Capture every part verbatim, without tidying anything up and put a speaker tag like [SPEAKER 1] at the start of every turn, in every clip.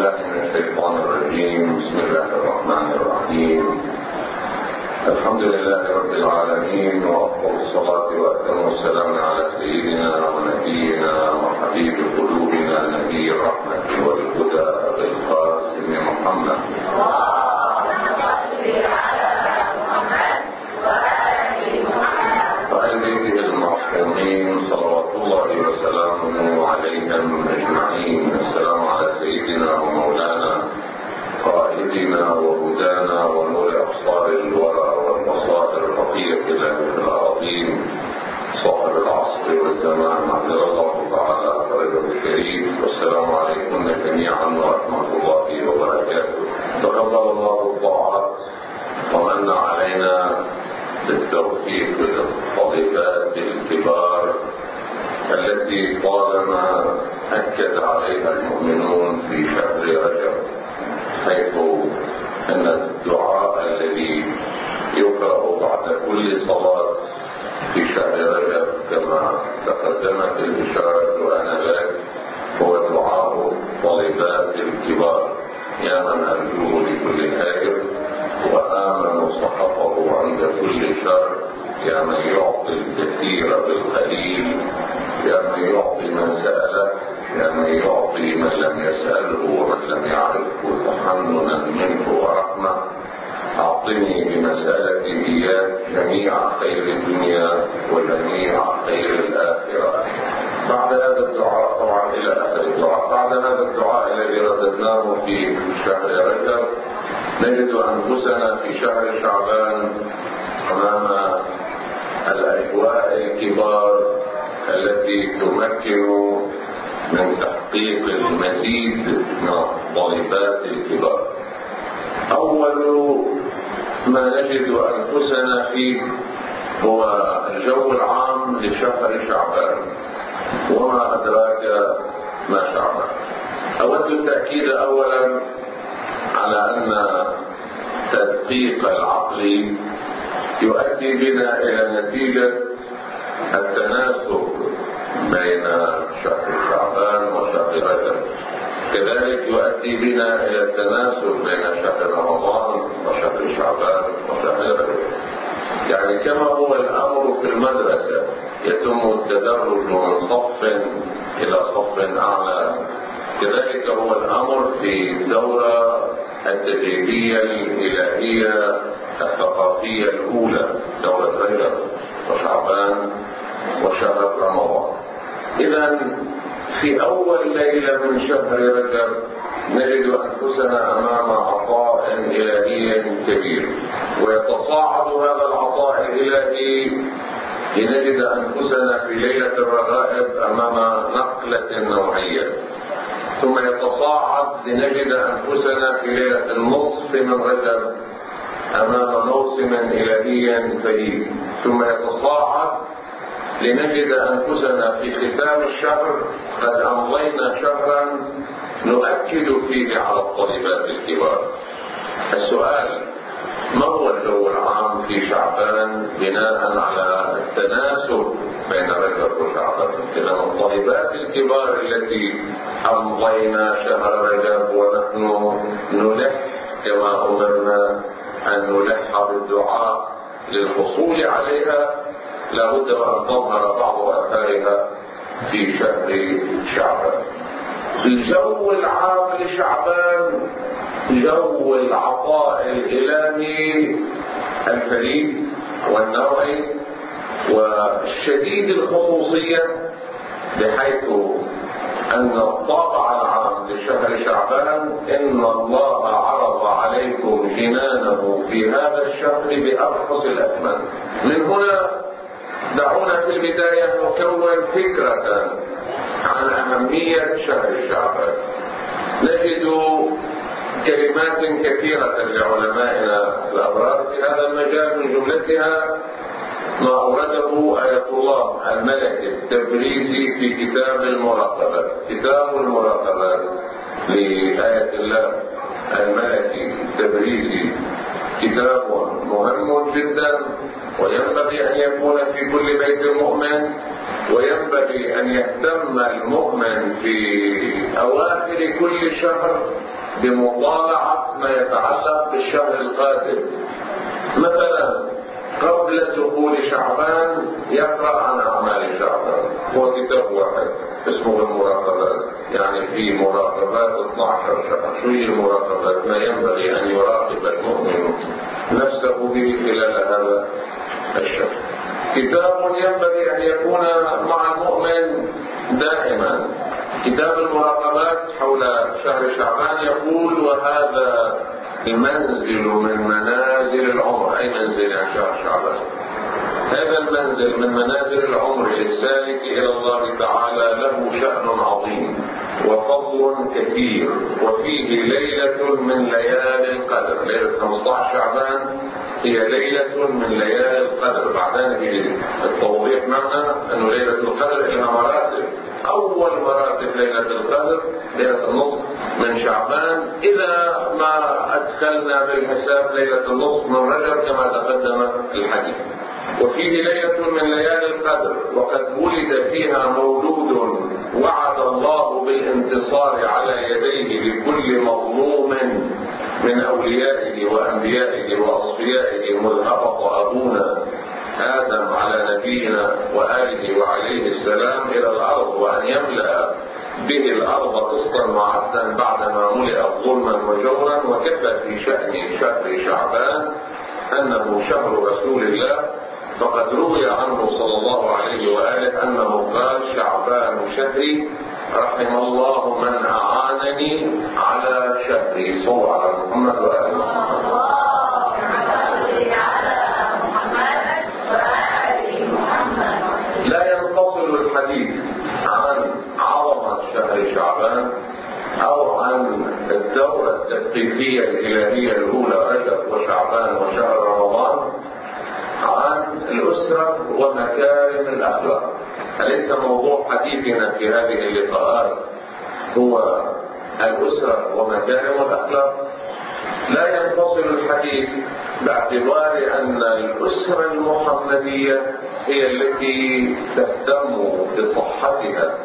[SPEAKER 1] بالله من الشيطان الرجيم. بسم الله الرحمن الرحيم. الحمد لله رب العالمين، وأفضل الصلاة وأتم السلام على سيدنا ونبينا وحبيب قلوبنا نبي الرحمة والهدى أبي القاسم محمد وآل بيته المعصومين صلوات الله وسلامه عليهم أجمعين. السلام على سيدنا ومولانا قائدنا وهدانا ونور أبصار الورى والبصائر الرقية له العظيم صاحب العصر والزمان عبد الله تعالى فرجه الشريف. والسلام عليكم جميعا ورحمة الله وبركاته. تقبل الله الطاعات ومن علينا بالتوفيق للطالبات الكبار التي طالما أكد عليها المؤمنون في شهر رجب، حيث أن الدعاء الذي يقرأ بعد كل صلاة في شهر رجب كما تقدمت الإشارة آنذاك هو دعاء طالبات الكبار: يا من أرجوه لكل هاجر وآمن صحفه عند كل شر، يا من يعطي الكثير بالقليل، يا من يعطي من سأله، يا من يعطي من لم يسأله ومن لم يعرفه تحننا منه ورحمة. أعطني بمسألتي إياك جميع خير الدنيا وجميع خير الآخرة. بعد هذا الدعاء، طبعا إلى آخر الدعاء، بعد هذا الدعاء الذي رددناه في شهر رجب، نجد أنفسنا في شهر شعبان أمام الأجواء الكبار التي تمكن من تحقيق المزيد من الطالبات الكبار. أول ما نجد أنفسنا فيه هو الجو العام لشهر شعبان، وما أدراك ما شعبان. أود التأكيد أولا على أن تدقيق العقل يؤدي بنا إلى نتيجة التناسب بين شهر شعبان وشهر رجب، كذلك يؤدي بنا إلى التناسب بين شهر رمضان وشهر شعبان وشهر رجب. يعني كما هو الأمر في المدرسة يتم التدرج من صف إلى صف أعلى، كذلك هو الأمر في الدورة التدريبية الإلهية الثقافية الأولى، دورة رجب وشعبان وشهر رمضان. إذا في أول ليلة من شهر رجب نجد أنفسنا أمام عطاء إلهي كبير، ويتصاعد هذا العطاء الإلهي لنجد أنفسنا في ليلة الرغائب أمام نقلة نوعية، ثم يتصاعد لنجد أنفسنا في ليلة النصف من رجب أمام موسم إلهي فريد، ثم يتصاعد لنجد أنفسنا في ختام الشهر قد أمضينا شهرا نؤكد فيه على الطالبات الكبار. السؤال: ما هو الجو العام في شعبان بناء على التناسب بين رجب وشعبان؟ إذا الطالبات الكبار التي أمضينا شهر رجب ونحن نلح كما أمرنا أن نلح بالدعاء للحصول عليها، لابد وأن تظهر بعض آثارها في شهر شعبان. الجو العام لشعبان جو العطاء الإلهي الفريد والنوعي والشديد الخصوصية، بحيث أن الطابع العام لشهر شعبان إن الله عرض عليكم جنانه في هذا الشهر بأرخص الأثمن. من هنا دعونا في البداية نكون فكرة عن أهمية شهر شعبان. نجد كلمات كثيرة لعلمائنا الأبرار في هذا المجال، من جملتها ما أورده آية الله الملكي التبريزي في كتاب المراقبة. كتاب المراقبة لآية الله الملكي التبريزي كتاب مهم جدا، وينبغي أن يكون في كل بيت مؤمن وينبغي أن يهتم المؤمن في أواخر كل شهر بمطالعة ما يتعلق بالشهر القادم. مثلا قبل دخول شعبان يقرأ عن أعمال شعبان، هو كتاب واحد اسمه المراقبات، يعني في مراقبات اثنا عشر شهر. شو هي المراقبات؟ ما ينبغي أن يراقب المؤمن نفسه به خلال هذا الشهر. كتاب ينبغي أن يكون مع المؤمن دائما. كتاب المراقبات حول شهر شعبان يقول: وهذا المنزل من منازل العمر، أي منزل عن شهر شعبان. هذا المنزل من منازل العمر للسالك إلى الله تعالى له شأن عظيم وفضل كثير، وفيه ليلة من ليالي القدر. ليلة خمسة عشر شعبان هي ليلة من ليالي القدر. بعدين في التوضيح معنا أنه ليلة القدر لها مراتب. أول مراتب ليلة القدر ليلة النصف من شعبان، إذا ما أدخلنا بالحساب ليلة النصف من رجب كما تقدم الحديث. وفيه ليلة من ليالي القدر وقد ولد فيها مولود وعد الله بالانتصار على يديه لكل مظلوم من أوليائه وأنبيائه وأصفيائه، مذ هبط أبونا آدم على نبينا وآله وعليه السلام إلى الأرض، وأن يملأ به الأرض قسطا وعدلا بعدما ملئت ظلما وجورا. وكفى في شأن شهر شعبان أنه شهر رسول الله، فقد روي عنه صلى الله عليه وآله أنه قال: شعبان شهري رحم الله من أعانني على شهري. صلى على محمد وآله محمد. لا ينفصل الحديث عن عظمة شهر شعبان أو عن الدورة التثقيفية الإلهية الأولى رجب وشعبان وشهر رمضان عن الأسرة ومكارم الأخلاق. أليس موضوع حديثنا في هذه اللقاءات هو الأسرة ومكارم الأخلاق؟ لا ينفصل الحديث باعتبار أن الأسرة المحمدية هي التي تهتم بصحتها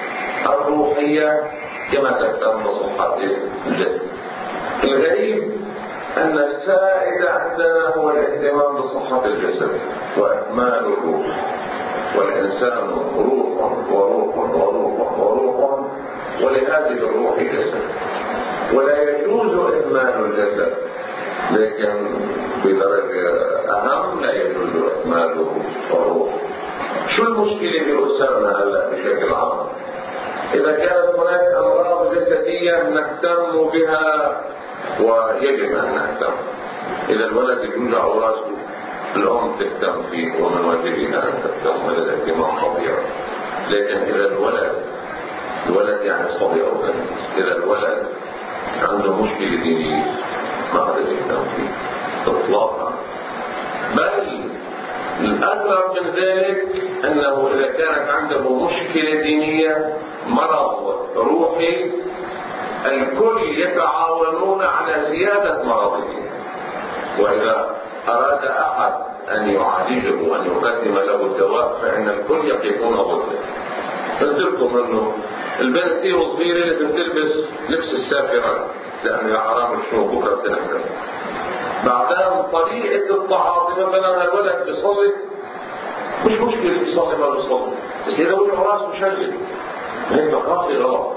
[SPEAKER 1] الروحية كما تهتم بصحتها الجسد. الغريب أن السائد عندنا هو الاهتمام بصحة الجسد وإكمال الروح، والإنسان روح وروح وروح وروح، ولهذه الروح جسد، ولا يجوز إهمال الجسد، لكن بدرجة أهم لا يجوز إهماله الروح. شو المشكلة بأسرنا هلا بشكل عام؟ إذا كانت هناك أمراض جسدية نهتم بها ويجب أن نهتم. إذا الولد يوجع راسه الأم تهتم فيه ومن واجبها أن تهتم، وهذا الاهتمام طبيعي. لكن إذا الولد الولد يعني صبي أو بنت، إذا الولد عنده مشكلة دينية ما حدا يهتم فيه إطلاقا. بل الأقرب من ذلك أنه إذا كانت عنده مشكلة دينية مرض روحي الكل يتعاونون على زيادة مرضه، وإذا أراد أحد أن يعالجه وأن يقدم له الدواء فإن الكل يقفون ضده. قلت لكم أنه البنت هي صغيرة لازم تلبس لبس السافرات لأنه حرام الشنو بكرة بتنحرم. بعدين طريقة التعاطي، مثلا الولد بيصلي مش مشكلة يصلي ما بيصلي، بس إذا وجه راسه مشلل هي ثقافة غلط.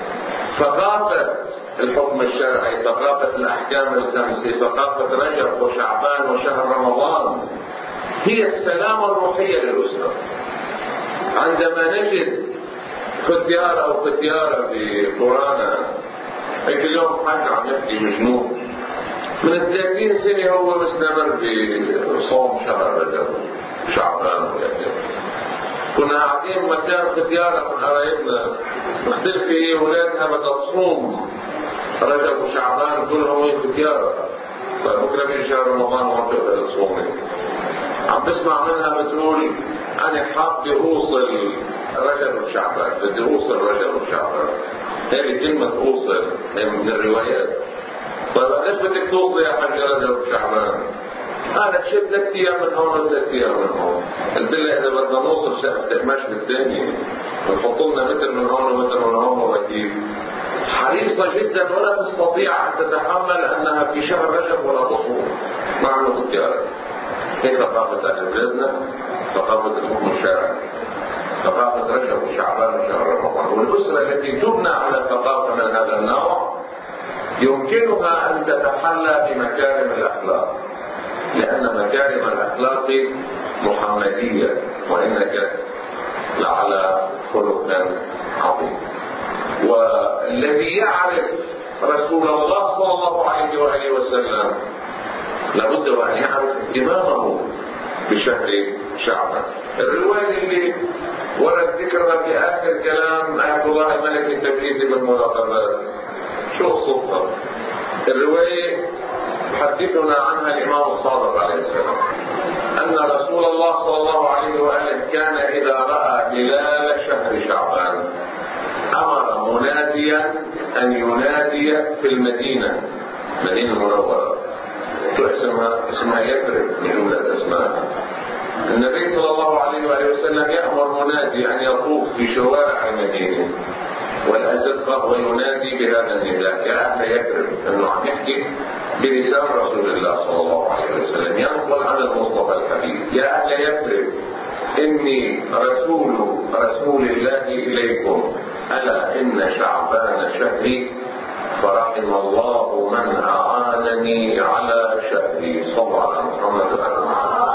[SPEAKER 1] ثقافة الحكم الشرعي، ثقافة الأحكام الخمسة، ثقافة رجب وشعبان وشهر رمضان هي السلامة الروحية للأسرة. عندما نجد ختيار أو ختيارة في قرانا هيك اليوم حاجة عم يحكي مجنون من ثلاثين سنة هو مستمر في صوم شهر رجب وشعبان ورجب. كنا قاعدين مكان ختيارة من قرايبنا مختلفة، هي ولادها بدها تصوم رجب وشعبان كلهم هي ختيارة، فبكرة بيجي شهر رمضان وما بتقدر تصومي. عم بسمع منها بتقول أنا حابة أوصل رجب وشعبان، بدي أوصل رجب وشعبان. هذه كلمة أوصل من الروايات. طيب ليش بدك توصل يا حاج رجب وشعبان؟ انا كشفت ثلاث ايام من هون وثلاث ايام من هون. قلت لها اذا بدنا نوصل شقفتك ماشي بالدنيا ونحط لنا متر من هون ومتر من هون وكيف حريصه جدا ولا تستطيع ان تتحمل انها في شهر رجب ولا تصوم ما عنده اختيار. هي ثقافه اهل بلادنا، ثقافه الحكم الشرعي، ثقافه رجب وشعبان وشهر رمضان. والاسره التي تبنى على ثقافه من هذا النوع يمكنها ان تتحلى بمكارم الاخلاق، لان مكارم الاخلاق محمديه وانك لعلى خلق عظيم. والذي يعرف رسول الله صلى الله عليه واله وسلم لابد وان يعرف اهتمامه بشهر شعبان. الروايه اللي ورد ذكرها في اخر كلام آية الله الملك التبريزي بالمراقبات شو قصتها؟ الروايه يحدثنا عنها الامام الصادق عليه السلام ان رسول الله صلى الله عليه واله كان اذا راى هلال شهر شعبان امر مناديا ان ينادي في المدينه، المدينه المنوره اسمها اسمها يثرب من جمله اسمائها. النبي صلى الله عليه واله وسلم يامر منادي ان يطوف في شوارع المدينه والازقه وينادي بهذا النداء يا اهل يثرب، انه عم يحكي بلسان رسول الله صلى الله عليه وسلم ينقل عن المصطفى الحبيب يا اهل يثرب اني رسول رسول الله اليكم الا ان شعبان شهري فرحم الله من اعانني على شهري. صلى على محمد وعلى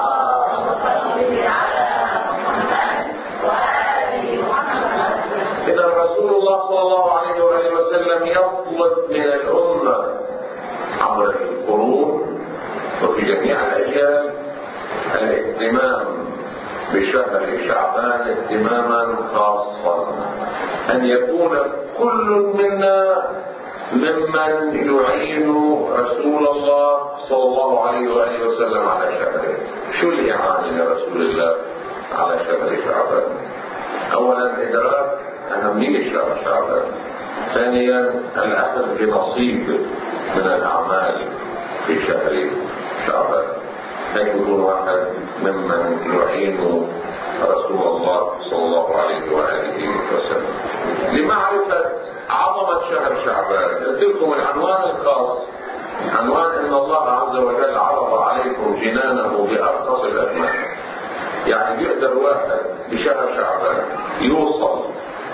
[SPEAKER 1] إذا رسول الله صلى الله عليه وآله وسلم يطلب من الأمة عبر القرون وفي جميع الأجيال الاهتمام بشهر شعبان اهتماما خاصا، أن يكون كل منا ممن يعين رسول الله صلى الله عليه وآله وسلم على شهره. شو الإعانة لرسول الله على شهر شعبان؟ أولا إدراك أهمية شهر شعبان، ثانيا الأخذ بنصيب من الأعمال في شهر شعبان، يكون واحد ممن يعين رسول الله صلى الله عليه وآله وسلم. لمعرفة عظمة شهر شعبان قلت لكم العنوان الخاص، عنوان ان الله عز وجل عرض عليكم جنانه بأرخص الأثمان. يعني بيقدر واحد بشهر شعبان يوصل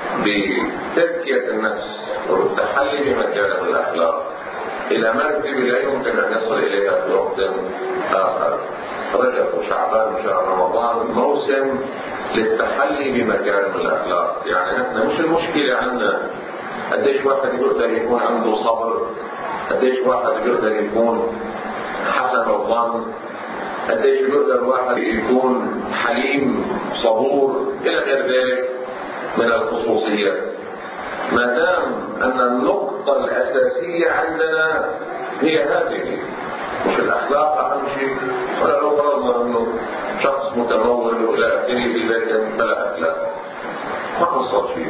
[SPEAKER 1] بتزكية النفس والتحلي بمكارم الأخلاق إلى مرتبة لا يمكن أن يصل إليها في وقت آخر. رجب وشعبان وشهر رمضان موسم للتحلي بمكارم الأخلاق. يعني نحن مش المشكلة عندنا قديش واحد يقدر يكون عنده صبر، قديش واحد يقدر يكون حسن الظن، قديش يقدر واحد يكون حليم صبور إلى غير ذلك من الخصوصيات، ما دام أن النقطة الأساسية عندنا هي هذه، مش الأخلاق أهم شيء. ولا لو فرضنا أنه شخص متمول وإلى آخره لكن بلا أخلاق ما حصل شيء،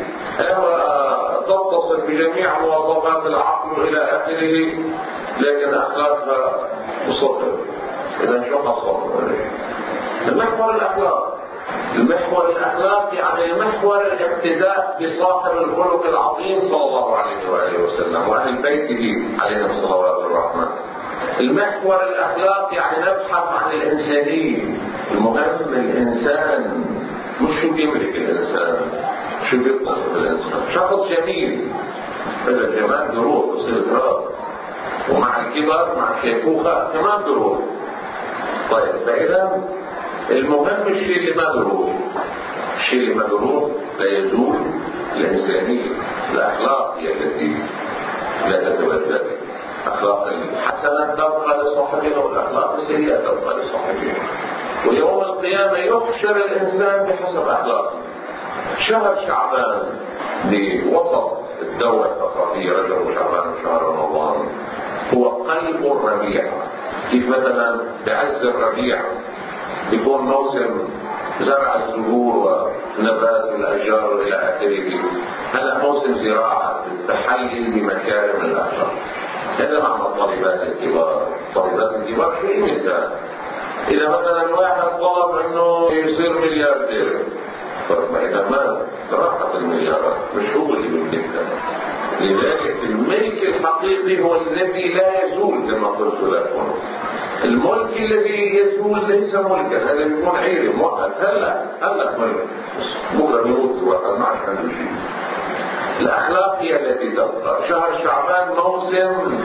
[SPEAKER 1] تتصل بجميع مواصفات العقل إلى آخره لكن أخلاقها مصفر. إذا شو حصل؟ المحور الأخلاق، المحور الأخلاق يعني المحور الاقتداء بصاحب الخلق العظيم صلى الله عليه وآله وسلم وأهل بيته عليهم صلوات الرحمن. المحور الأخلاق يعني نبحث عن الإنسانية. المهم الإنسان مش شو بيملك الإنسان، شو بيتصف الإنسان. شخص جميل هذا الجمال بيروح بصير تراب، ومع الكبر مع الشيخوخة كمان بيروح. طيب فإذا المهم الشيء اللي ما بيروح، الشيء اللي ما بيروح لا يزول الإنسانية. الأخلاق هي التي لا تتبدل. الأخلاق الحسنة تبقى لصاحبها والأخلاق السيئة تبقى لصاحبها. ويوم القيامة يحشر الإنسان بحسب أخلاقه. شهر شعبان بوسط الدورة الثقافية رجب وشعبان وشهر رمضان هو قلب الربيع. كيف مثلا بعز الربيع يكون موسم زرع الزهور ونبات الأشجار إلى آخره، هذا موسم زراعة التحلي بمكارم الأخلاق. هذا معنى الطالبات الكبار. الطالبات الكبار شو قيمتها؟ إذا مثلا واحد طلب إنه يصير ملياردير، طب ما إذا ما راحت المليارات مش هو اللي بيملكها. لذلك الملك الحقيقي هو الذي لا يزول كما قلت لكم. الملك الذي يزول ليس ملكا، هذا يكون عيري مؤقت، هلا هلا ملك بكره يموت واحد ما عاد عنده شيء. الأخلاق هي التي تبقى. شهر شعبان موسم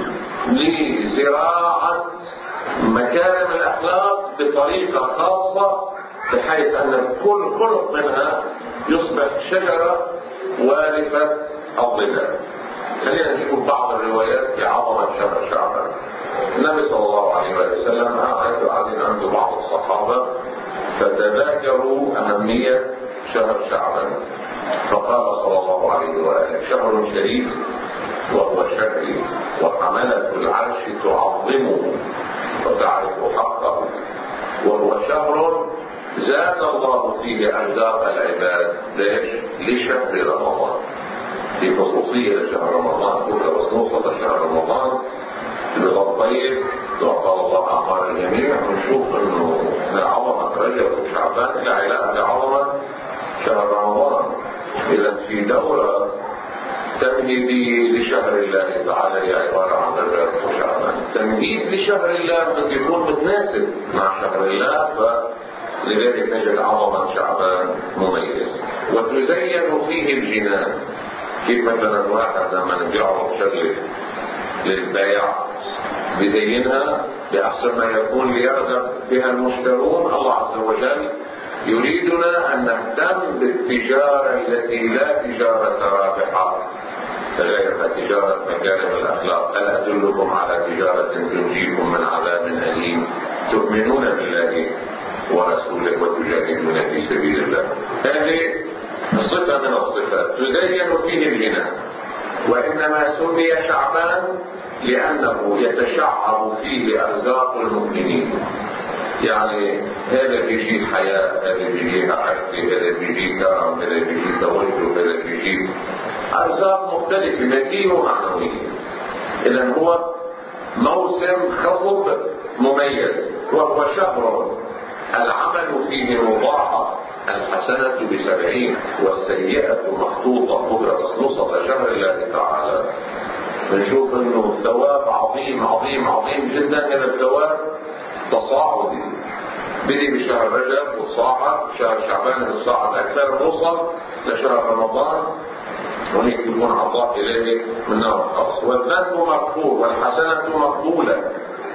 [SPEAKER 1] لزراعة مكارم الأخلاق بطريقة خاصة، بحيث أن كل خلق منها يصبح شجرة وارثة الظلال. خلينا نشوف بعض الروايات في عظمة شهر شعبان. النبي صلى الله عليه وسلم قعد قاعدين عنده بعض الصحابة فتذاكروا أهمية شهر شعبان، فقال صلى الله عليه وآله: شهر شريف وهو شهري، وحملة العرش تعظمه وتعرف حقه، وهو شهر زاد الله فيه أرزاق العباد. ليش؟ لشهر رمضان، في خصوصية لشهر رمضان. كل بس نوصل لشهر رمضان بالطيب وقال الله أعمال الجميع، ونشوف إنه عظمة رجب وشعبان لا علاقة بعظمة شهر رمضان. إذا في دورة تمهيدية لشهر الله تعالى هي عبارة عن رجب وشعبان. تمهيد لشهر الله قد يكون متناسب مع شهر الله، فلذلك نجد عظمة شعبان مميز. وتزين فيه الجنان. كيف مثلا واحد لما بيعرض شغله للبيع بيزينها بأحسن ما يكون ليرغب بها المشترون. الله عز وجل يريدنا أن نهتم بالتجارة التي لا تجارة رابحة غير تجارة مكارم الأخلاق. هل أدلكم على تجارة تنجيكم من عذاب أليم تؤمنون بالله ورسوله وتجاهدون في سبيل الله. هذه الصفة من الصفات تزين فيه الغنى. وإنما سمي شعبان لأنه يتشعب فيه أرزاق المؤمنين. يعني هذا بيجي حياة، هذا بيجي عفو، هذا بيجي كرم، هذا بيجي توجه، هذا بيجي أرزاق مختلفة مادية ومعنوية. إذن هو موسم خصب مميز، وهو شهر العمل فيه مضاعف، الحسنة بسبعين والسيئة مخطوطة بكرة نصف شهر الله تعالى. نشوف انه الثواب عظيم عظيم عظيم جدا. هذا الثواب تصاعدي، بدي بشهر رجب وتصاعد شهر شعبان وتصاعد اكثر، نوصل لشهر رمضان هناك يكون عطاء اليه من نوع خاص. والذنب مغفور والحسنة مقبولة،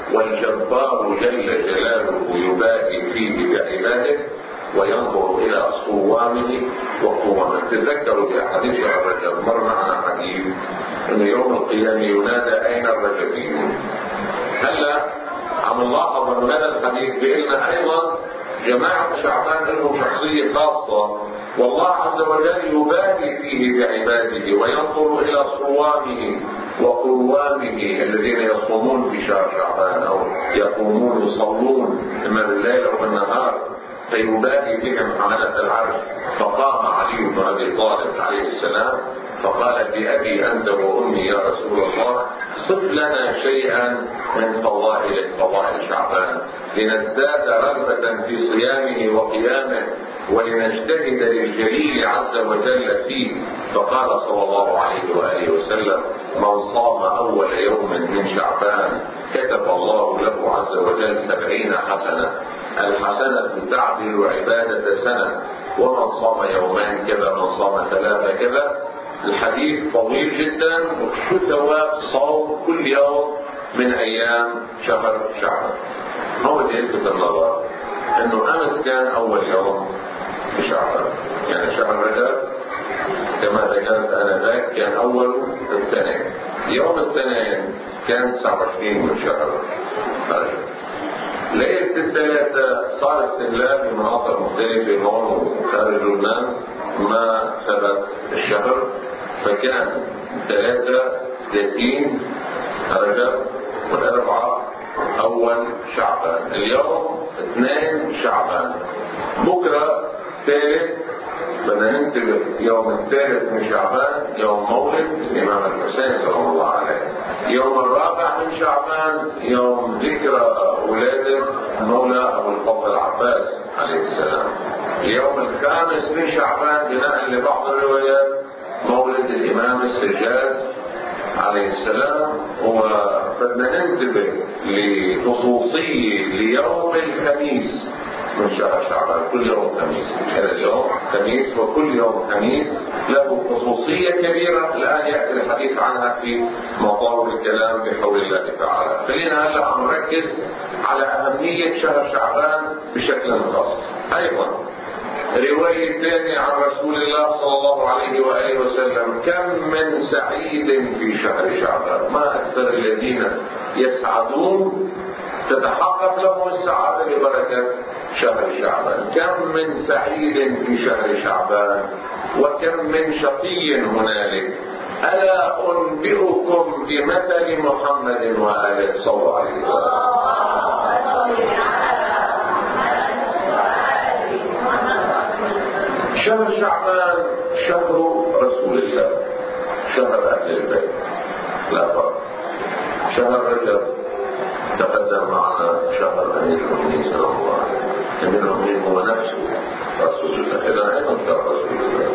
[SPEAKER 1] والجبار جل جلاله يباهي فيه بعباده وينظر الى صوامه وقوامه. تذكروا في احاديث شهر رجب مر معنا حديث انه يوم القيامه ينادى اين الرجبيون. هلا عم نلاحظ انه هذا الحديث بيقلنا ايضا جماعه شعبان لهم شخصيه خاصه، والله عز وجل يباهي فيه بعباده وينظر الى صوامه وقوامه الذين يصومون في شهر شعبان او يقومون يصلون اما بالليل او بالنهار، فيباهي بهم حملة العرش. فقام علي بن ابي طالب عليه السلام فقال: بأبي أنت وأمي يا رسول الله، صف لنا شيئا من فضائل فضائل شعبان لنزداد رغبة في صيامه وقيامه ولنجتهد للجليل عز وجل فيه. فقال صلى الله عليه وآله وسلم: من صام أول يوم من شعبان كتب الله له عز وجل سبعين حسنة، الحسنة تعدل عبادة سنة، ومن صام يومين كذا، من صام ثلاثة كذا. الحديث طويل جدا، وشو ثواب صوم كل يوم من ايام شهر شعبان. هو اللي يلفت النظر انه امس كان اول يوم في شعبان، يعني شهر رجب كما ذكرت انذاك كان اول الاثنين، يوم الاثنين كان تسعة وعشرين من شهر رجب. ليلة الثلاثة صار استهلاك في مناطق مختلفة هون وخارج لبنان ما ثبت الشهر، فكان ثلاثة ثلاثين رجب والأربعة أول شعبان، اليوم اثنين شعبان، بكرة ثالث. بدنا ننتبه يوم الثالث من شعبان يوم مولد الإمام الحسين صلى الله عليه يوم الرابع من شعبان يوم ذكرى ولادة مولى أبو الفضل العباس عليه السلام. اليوم الخامس من شعبان بناء لبعض الروايات مولد الإمام السجاد عليه السلام. وبدنا ننتبه لخصوصية ليوم الخميس من شهر شعبان. كل يوم خميس، هذا اليوم خميس وكل يوم خميس له خصوصية كبيرة الآن يأتي الحديث عنها في مطار الكلام بحول الله تعالى. خلينا هلا نركز على أهمية شهر شعبان بشكل خاص. أيضا رواية ثانية عن رسول الله صلى الله عليه وآله وسلم: كم من سعيد في شهر شعبان، ما أكثر الذين يسعدون تتحقق لهم السعادة ببركة شهر شعبان. كم من سعيد في شهر شعبان وكم من شقي هنالك. ألا أنبئكم بمثل محمد وآله صلى الله عليه وسلم. شهر شعبان شهر رسول الله، شهر أهل البيت، لا فرق. شهر رجب تقدم معنا شهر أمير المؤمنين صلى الله عليه وسلم. أمير المؤمنين هو نفسه رسول الله، إذا أيضا شهر رسول الله.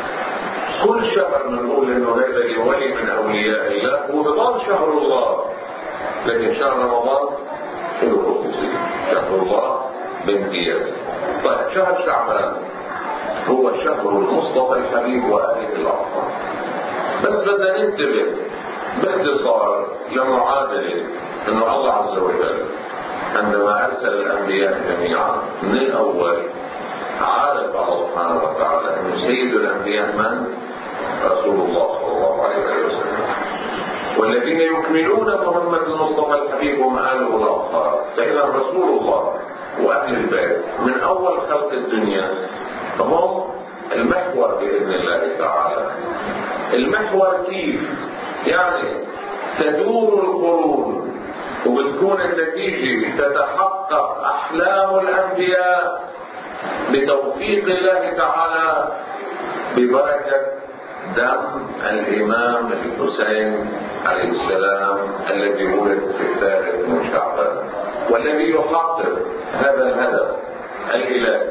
[SPEAKER 1] كل شهر نقول إنه هذا لولي من أولياء الله هو بضل شهر الله، لكن شهر رمضان له خصوصية، شهر الله بامتياز. طيب شهر شعبان هو شهر المصطفى الحبيب وآله الأطهار. بس بدنا ننتبه باختصار لمعادلة انه الله عز وجل عندما ارسل الانبياء جميعا من الاول عارف الله سبحانه وتعالى انه سيد الانبياء من؟ رسول الله صلى الله عليه وسلم. والذين يكملون مهمة المصطفى الحبيب هم آله الأطهار. فإذا رسول الله وأهل البيت من أول خلق الدنيا هم المحور بإذن الله تعالى. المحور كيف؟ يعني تدور القرون وبتكون النتيجة تتحقق أحلام الأنبياء بتوفيق الله تعالى ببركة دم الإمام الحسين عليه السلام الذي ولد في الثالث من شعبان، والذي يحقق هذا الهدف الإلهي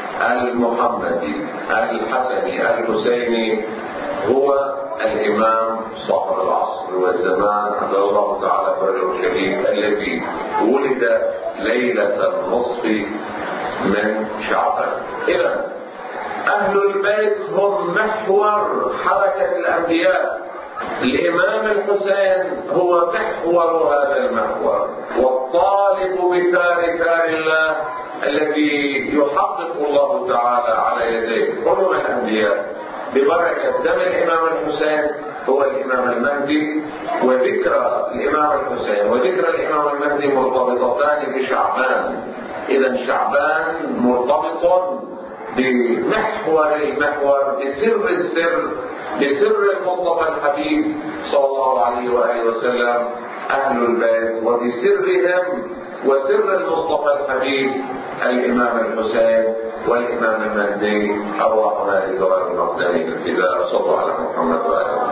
[SPEAKER 1] المحمدي الحسني الحسيني هو الإمام صاحب العصر والزمان عبد الله تعالى فرجه الشريف الذي ولد ليلة النصف من شعبان. إذا أهل البيت هم محور حركة الأنبياء. الإمام الحسين هو محور هذا المحور، والطالب بثار ثار الله الذي يحقق الله تعالى على يديه حلم الأنبياء ببركة دم الإمام الحسين هو الإمام المهدي. وذكرى الإمام الحسين وذكرى الإمام المهدي مرتبطتان بشعبان. إذا شعبان مرتبط بمحور المحور بسر السر بسر المصطفى الحبيب صلى الله عليه وآله وسلم أهل البيت، وبسرهم وسر المصطفى الحبيب الإمام الحسين والإمام المهدي أرواح مالك والمقدمين الفداء. صلوا على محمد وآله.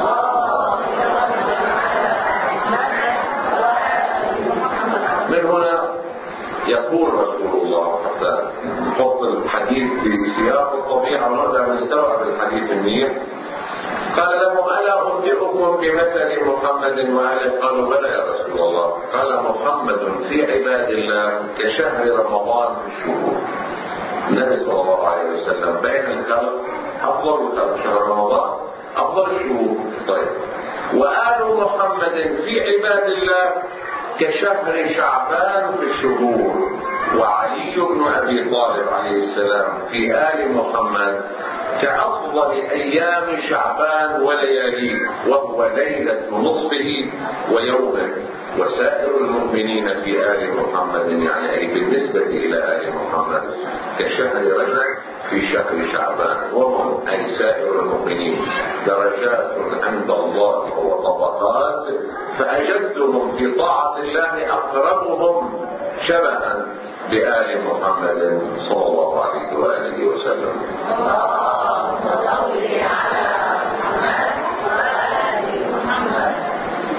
[SPEAKER 1] من هنا يقول رسول الله حتى نحط الحديث في سياق الطبيعة ونقدر نستوعب الحديث منيح. قال لهم: ألا أنبئكم بمثل محمد وآله؟ قالوا: بلى يا رسول الله. قال: محمد في عباد الله كشهر رمضان في الشهور. النبي صلى الله عليه وسلم بين الخلق أفضل الخلق، شهر رمضان أفضل الشهور. طيب، وآل محمد في عباد الله كشهر شعبان في الشهور. وعلي بن أبي طالب عليه السلام في آل محمد كأفضل أيام شعبان ولياليه، وهو ليلة نصفه ويومه. وسائر المؤمنين في آل محمد يعني أي بالنسبة إلى آل محمد كشهر رجب في شهر شعبان، وهم أي سائر المؤمنين درجات عند الله وطبقات، فأجدهم في طاعة الله أقربهم شبها بآل محمد صلى الله عليه وآله وسلم.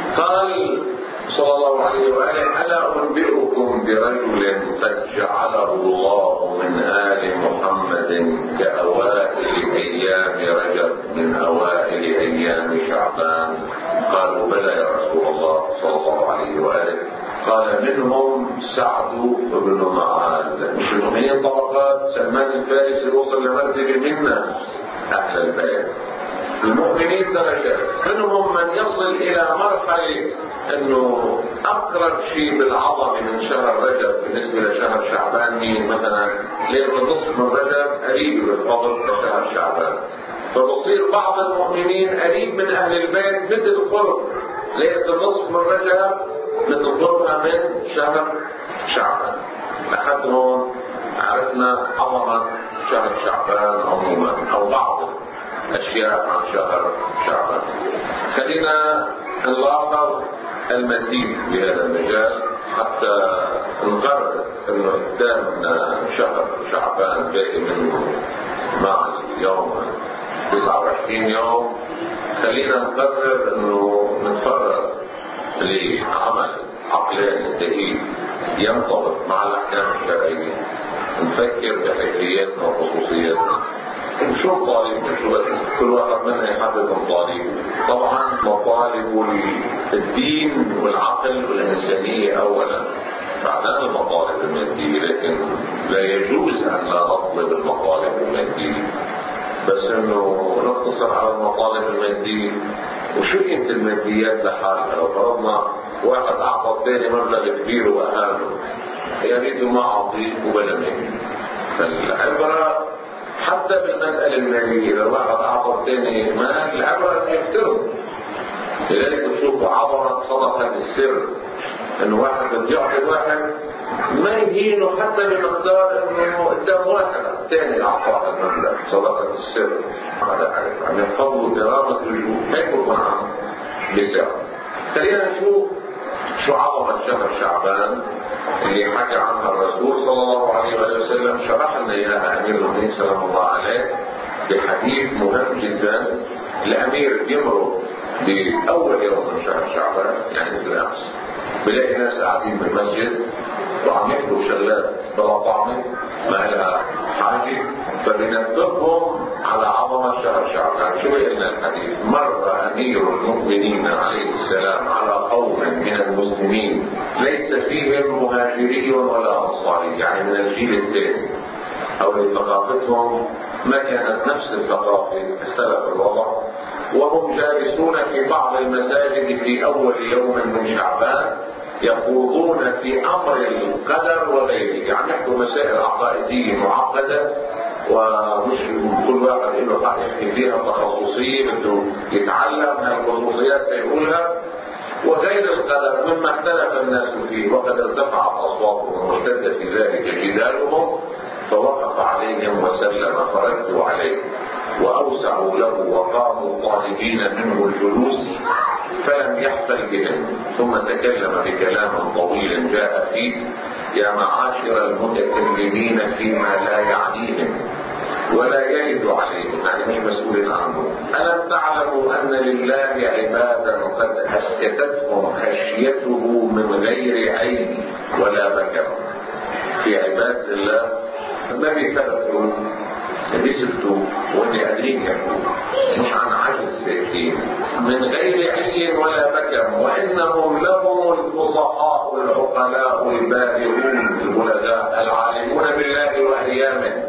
[SPEAKER 1] قال صلى الله عليه وآله: ألا أنبئكم برجل قد جعله الله من آل محمد كأوائل أيام رجب من أوائل أيام شعبان؟ قالوا: بلى يا رسول الله صلى الله عليه وآله. قال: منهم سعد بن معاذ. مش المؤمنين طبقات، سلمان الفارسي وصل لمرتبة منا أهل البيت. المؤمنين درجات، منهم من يصل إلى مرحلة أنه أقرب شيء بالعظمة من شهر رجب بالنسبة لشهر شعبان مين؟ مثلا ليلة النصف من رجب قريب بالفضل كشهر شعبان، فبصير بعض المؤمنين قريب من أهل البيت مثل القرب ليلة النصف من رجب مثل قربها من شهر شعبان. لحد هون عرفنا عظمة شهر شعبان عموما أو بعض أشياء عن شهر شعبان. خلينا نلاحظ المزيد بهذا المجال حتى نقرر انه قدامنا شهر شعبان باقي منه مع اليوم تسعة وعشرين يوم. خلينا نقرر انه نتفرغ لعمل عقلاني دقيق ينطبق مع الاحكام الشرعيه، نفكر بحيثياتنا وخصوصياتنا، نشوف طالب شو كل واحد منا يحدد مطالبه. طبعا مطالب الدين والعقل والإنسانية أولا، بعدين المطالب المادية، لكن لا يجوز أن لا نطلب المطالب المادية، بس إنه نقتصر على المطالب المادية. وشو قيمة الماديات لحالها؟ لو فرضنا واحد أعطى الثاني مبلغ كبير وأهانه، يا ريت ما أعطيه وبلا مني. فالعبرة حتى بالمسألة المالية، لو واحد أعطى الثاني مال العبرة أن يفتره. لذلك تشوفوا عبرة صدقة السر، إنه واحد بده يعطي واحد ما يهينه حتى بمقدار إنه قدام واحد الثاني أعطاه المبلغ صدقة السر. هذا عارف عن الفضل وكرامة الوجود ما يكون عنه بسعر. خلينا نشوف شو عظمة شهر شعبان اللي حكى عنها الرسول صلى الله عليه وسلم. شرح لنا اياها امير المؤمنين سلام الله عليه بحديث مهم جدا. الامير يمرق باول يوم من شهر شعبان يعني بالامس، بلاقي ناس قاعدين بالمسجد وعم ياكلوا شغلات بلا طعمه ما لها حاجه، فبنبههم على عظمه شهر شعبان. شو قلنا الحديث؟ مر امير المؤمنين عليه السلام على قوم من المسلمين ليس فيهم مهاجري ولا انصاري، يعني من الجيل الثاني او ثقافتهم ما كانت نفس الثقافه، اختلف الوضع، وهم جالسون في بعض المساجد في اول يوم من شعبان يخوضون في امر القدر وغيره، يعني يحكوا مسائل عقائديه معقده ومش كل واحد له حق يحكي فيها تخصصيه، بده يتعلم هالخصوصيات فيقولها، وغير القدر مما اختلف الناس فيه، وقد ارتفعت اصواتهم واشتد في ذلك جدالهم، فوقف عليهم وسلم فردوا عليه واوسعوا له وقاموا طالبين منه الجلوس فلم يحصل بهم، ثم تكلم بكلام طويل جاء فيه: يا معاشر المتكلمين فيما لا يعنيهم ولا يرد عليهم، يعني مش مسؤول عنه، ألم تعلموا أن لله عبادا قد أسكتتهم خشيته من غير عين ولا بكر؟ في عباد الله ما بيفرقوا بيسكتوا واللي قادرين يحكوا، مش عن عجز ساكتين، من غير عين ولا بكر، وانهم لهم الفصحاء والعقلاء البالغون البلغاء العالمون بالله وايامه،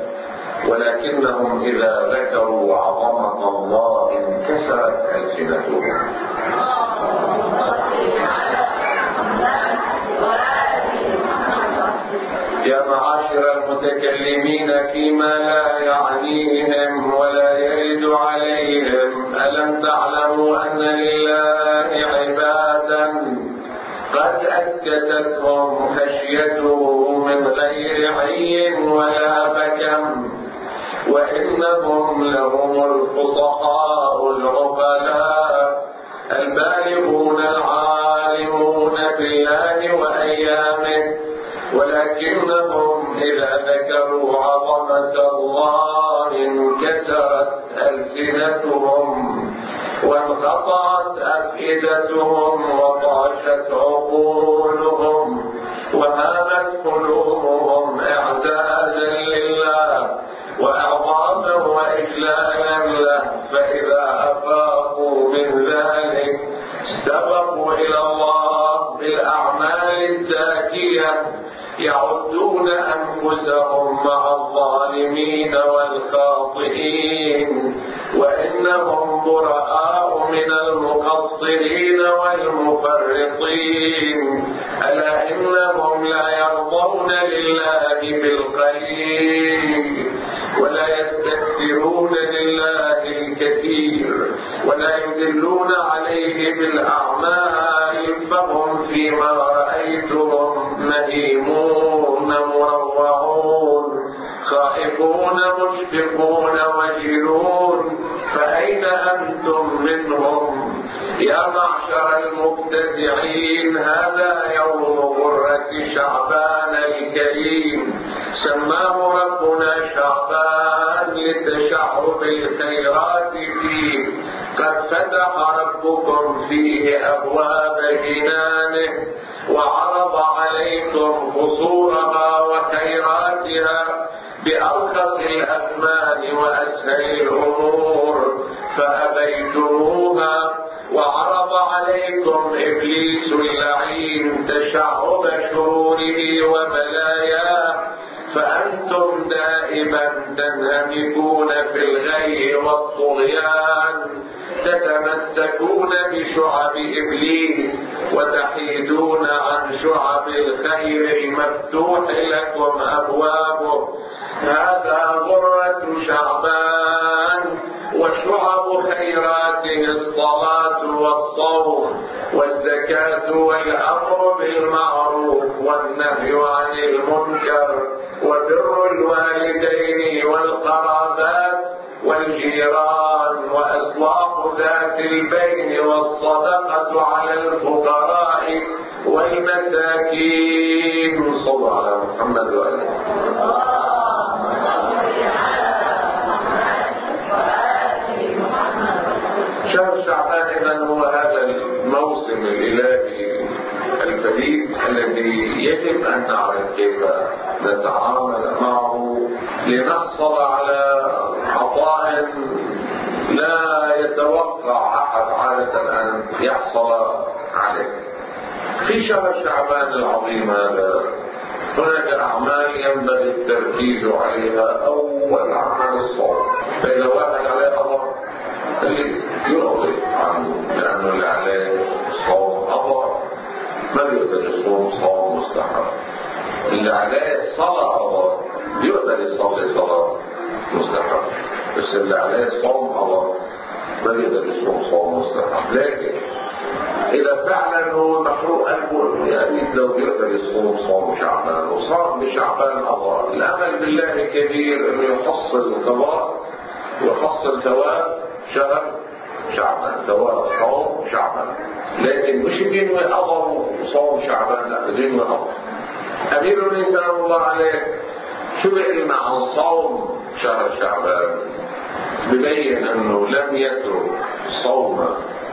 [SPEAKER 1] ولكنهم اذا ذكروا عظمه الله انكسرت السنتهم. يا معاشر المتكلمين فيما لا يعنيهم ولا يرد عليهم، ألم تعلموا أن لله عبادا قد أسكتتهم خشيته من غير عي ولا بكم، وإنهم لهم الفصحاء العقلاء البالغون العالمون بالله وأيامه، ولكنهم إذا ذكروا عظمة الله انكسرت ألسنتهم. وانقطعت أفئدتهم وطاشت عقولهم وهانت قلوبهم إعزازا لله وإعظاما وإجلالا له، فإذا أفاقوا من ذلك استبقوا إلى الله بالأعمال الزاكية، يعدون أنفسهم مع الظالمين والخاطئين، وإنهم براء من المقصرين والمفرطين، ألا إنهم لا يرضون لله بالقليل ولا يستكبرون لله الكثير ولا يدلون عليه بالأعمال، فهم فيما رأيتهم مهيمون مروعون خائفون مشفقون وجلون، فأين أنتم منهم يا معشر المبتدعين؟ هذا يوم غرة شعبان الكريم، سماه ربنا شعبان لتشعب الخيرات فيه، قد فتح ربكم فيه أبواب جنانه وعرض عليكم قصورها وخيراتها بأرخص الأثمان وأسهل الأمور فأبيتموها، وعرض عليكم إبليس اللعين تشعب شروره وبلاياه، فأنتم دائما تنهمكون في الغي والطغيان، تتمسكون بشعب إبليس وتحيدون عن شعب الخير المفتوح لكم أبوابه. هذا غرة شعبان، وشعب خيراته الصلاة والصوم والزكاة والأمر بالمعروف والنهي عن المنكر وبر الوالدين والقرابات والجيران وإصلاح ذات البين والصدقة على الفقراء والمساكين. صلوا على محمد وآله. شهر شعبان إذن هو هذا الموسم الإلهي الفريد الذي يجب أن نعرف كيف نتعامل معه لنحصل على عطاء لا يتوقع أحد عادة أن يحصل عليه. في شهر شعبان العظيم هذا هناك أعمال ينبغي التركيز عليها. أول عمل الصوم، فإذا واحد عليه أمر اللي يؤذي عنه لأنه اللي عليه صوم أمر ما بيقدر يصوم صوم مستحب، اللي عليه صلاة أمر بيقدر يصلي صلاة مستحب، بس اللي عليه صوم أمر ما بيقدر يصوم صوم مستحب. لكن إذا فعلا هو محروق قلبه يعني لو بيقدر يصوم صوم شعبان وصام بشعبان أمر، الأمل بالله كبير إنه يحصل القضاء ويحصل ثواب شهر شعبان، ثواب صوم شعبان، لكن مش بينوي أمر صوم شعبان، لا بينوي أمر. أمير النساء سلام الله عليه شو بيقلنا عن صوم شهر شعبان؟ ببين أنه لم يترك صوم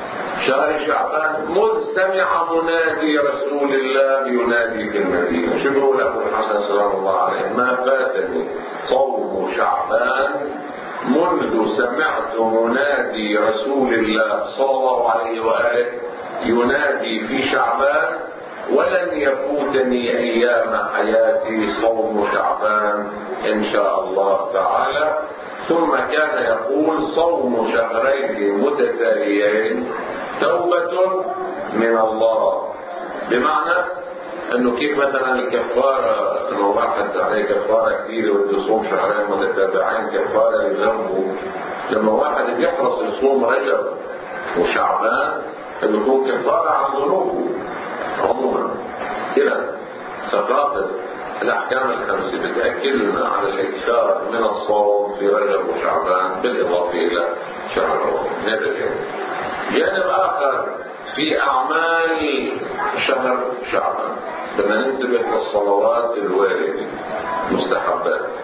[SPEAKER 1] شهر شعبان مذ سمع منادي رسول الله ينادي في المدينة. شو بيقول أبو الحسن سلام الله عليه؟ ما فاتني صوم شعبان منذ سمعت منادي رسول الله صلى الله عليه وآله ينادي في شعبان، ولن يفوتني أيام حياتي صوم شعبان إن شاء الله تعالى. ثم كان يقول صوم شهرين متتاليين توبة من الله، بمعنى انه كيف مثلا الكفارة انه واحد عليه كفارة كبيرة وده يصوم شهرين متتابعين كفارة لذنبه، لما واحد يحرص يصوم رجب وشعبان بيكون كفارة عن ذنوبه عموما. كده ثقافة الأحكام الخمسة بتأكلنا على الإكثار من الصوم في رجب وشعبان بالإضافة إلى شهر رمضان. هذا الجانب. جانب آخر في أعمال شهر شعبان بدنا ننتبه للصلوات الواردة مستحبات.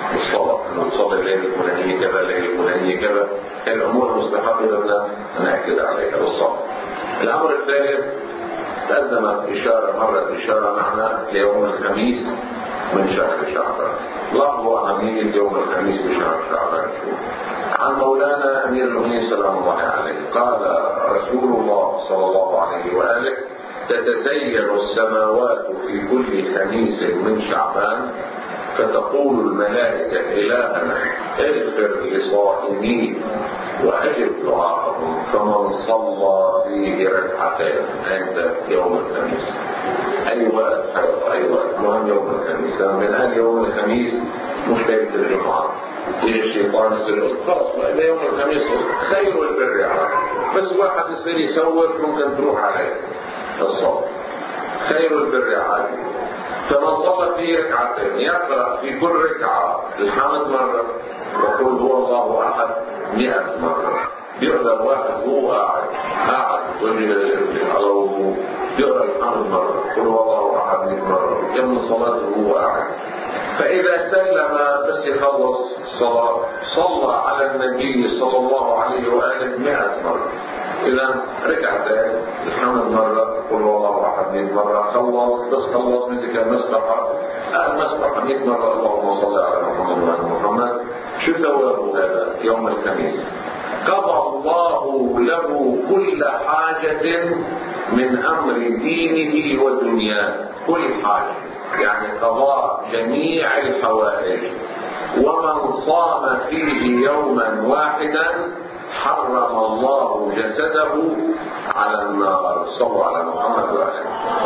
[SPEAKER 1] الصلاة، نصلي الليل الفلانية كذا، الليل الفلانية كذا، الأمور المستحبة بدنا نأكد عليها والصلاة. الأمر الثالث تقدمت إشارة مرت إشارة معنا ليوم الخميس من شهر شعبان. لاحظوا أهمية يوم الخميس بشهر شعبان. عن مولانا أمير المؤمنين سلام الله عليه قال رسول الله صلى الله عليه وآله: تتزين السماوات في كل خميس من شعبان فتقول الملائكة إلهنا اغفر لصائمين وأجب دعاءهم، فمن صلى فيه ركعتين عند يوم الخميس. أي وقت أي وقت مهم يوم الخميس، من هل يوم الخميس مش ليلة الجمعة يجي الشيطان يصير خلاص بقى يوم الخميس خير البر يعني، بس واحد يصير يسوف ممكن تروح عليه الصلاة. خير البر عادي. فمن صلى فيه ركعتين يقرأ في كل ركعة الحمد مرة وقل هو الله أحد مئة مرة. بيقدر واحد هو قاعد قاعد على وضوء بيقرأ الحمد مرة قل هو الله أحد مئة مرة يوم صلاته هو قاعد. فإذا سلم بس يخلص الصلاة صلى على النبي صلى الله عليه وآله مئة مرة. إذا ركعتين الحمد مرة قل هو الله أحد مئة مرة، خلص بس خلص مثل كمسبحة المسبحة مئة مرة اللهم صل على محمد وعلى محمد. شو ثوابه هذا يوم الخميس؟ قضى الله له كل حاجة من أمر دينه ودنياه، كل حاجة يعني قضاء جميع الحوائج. ومن صام فيه يوما واحدا حرم الله جسده على النار. صلوا على محمد وآله.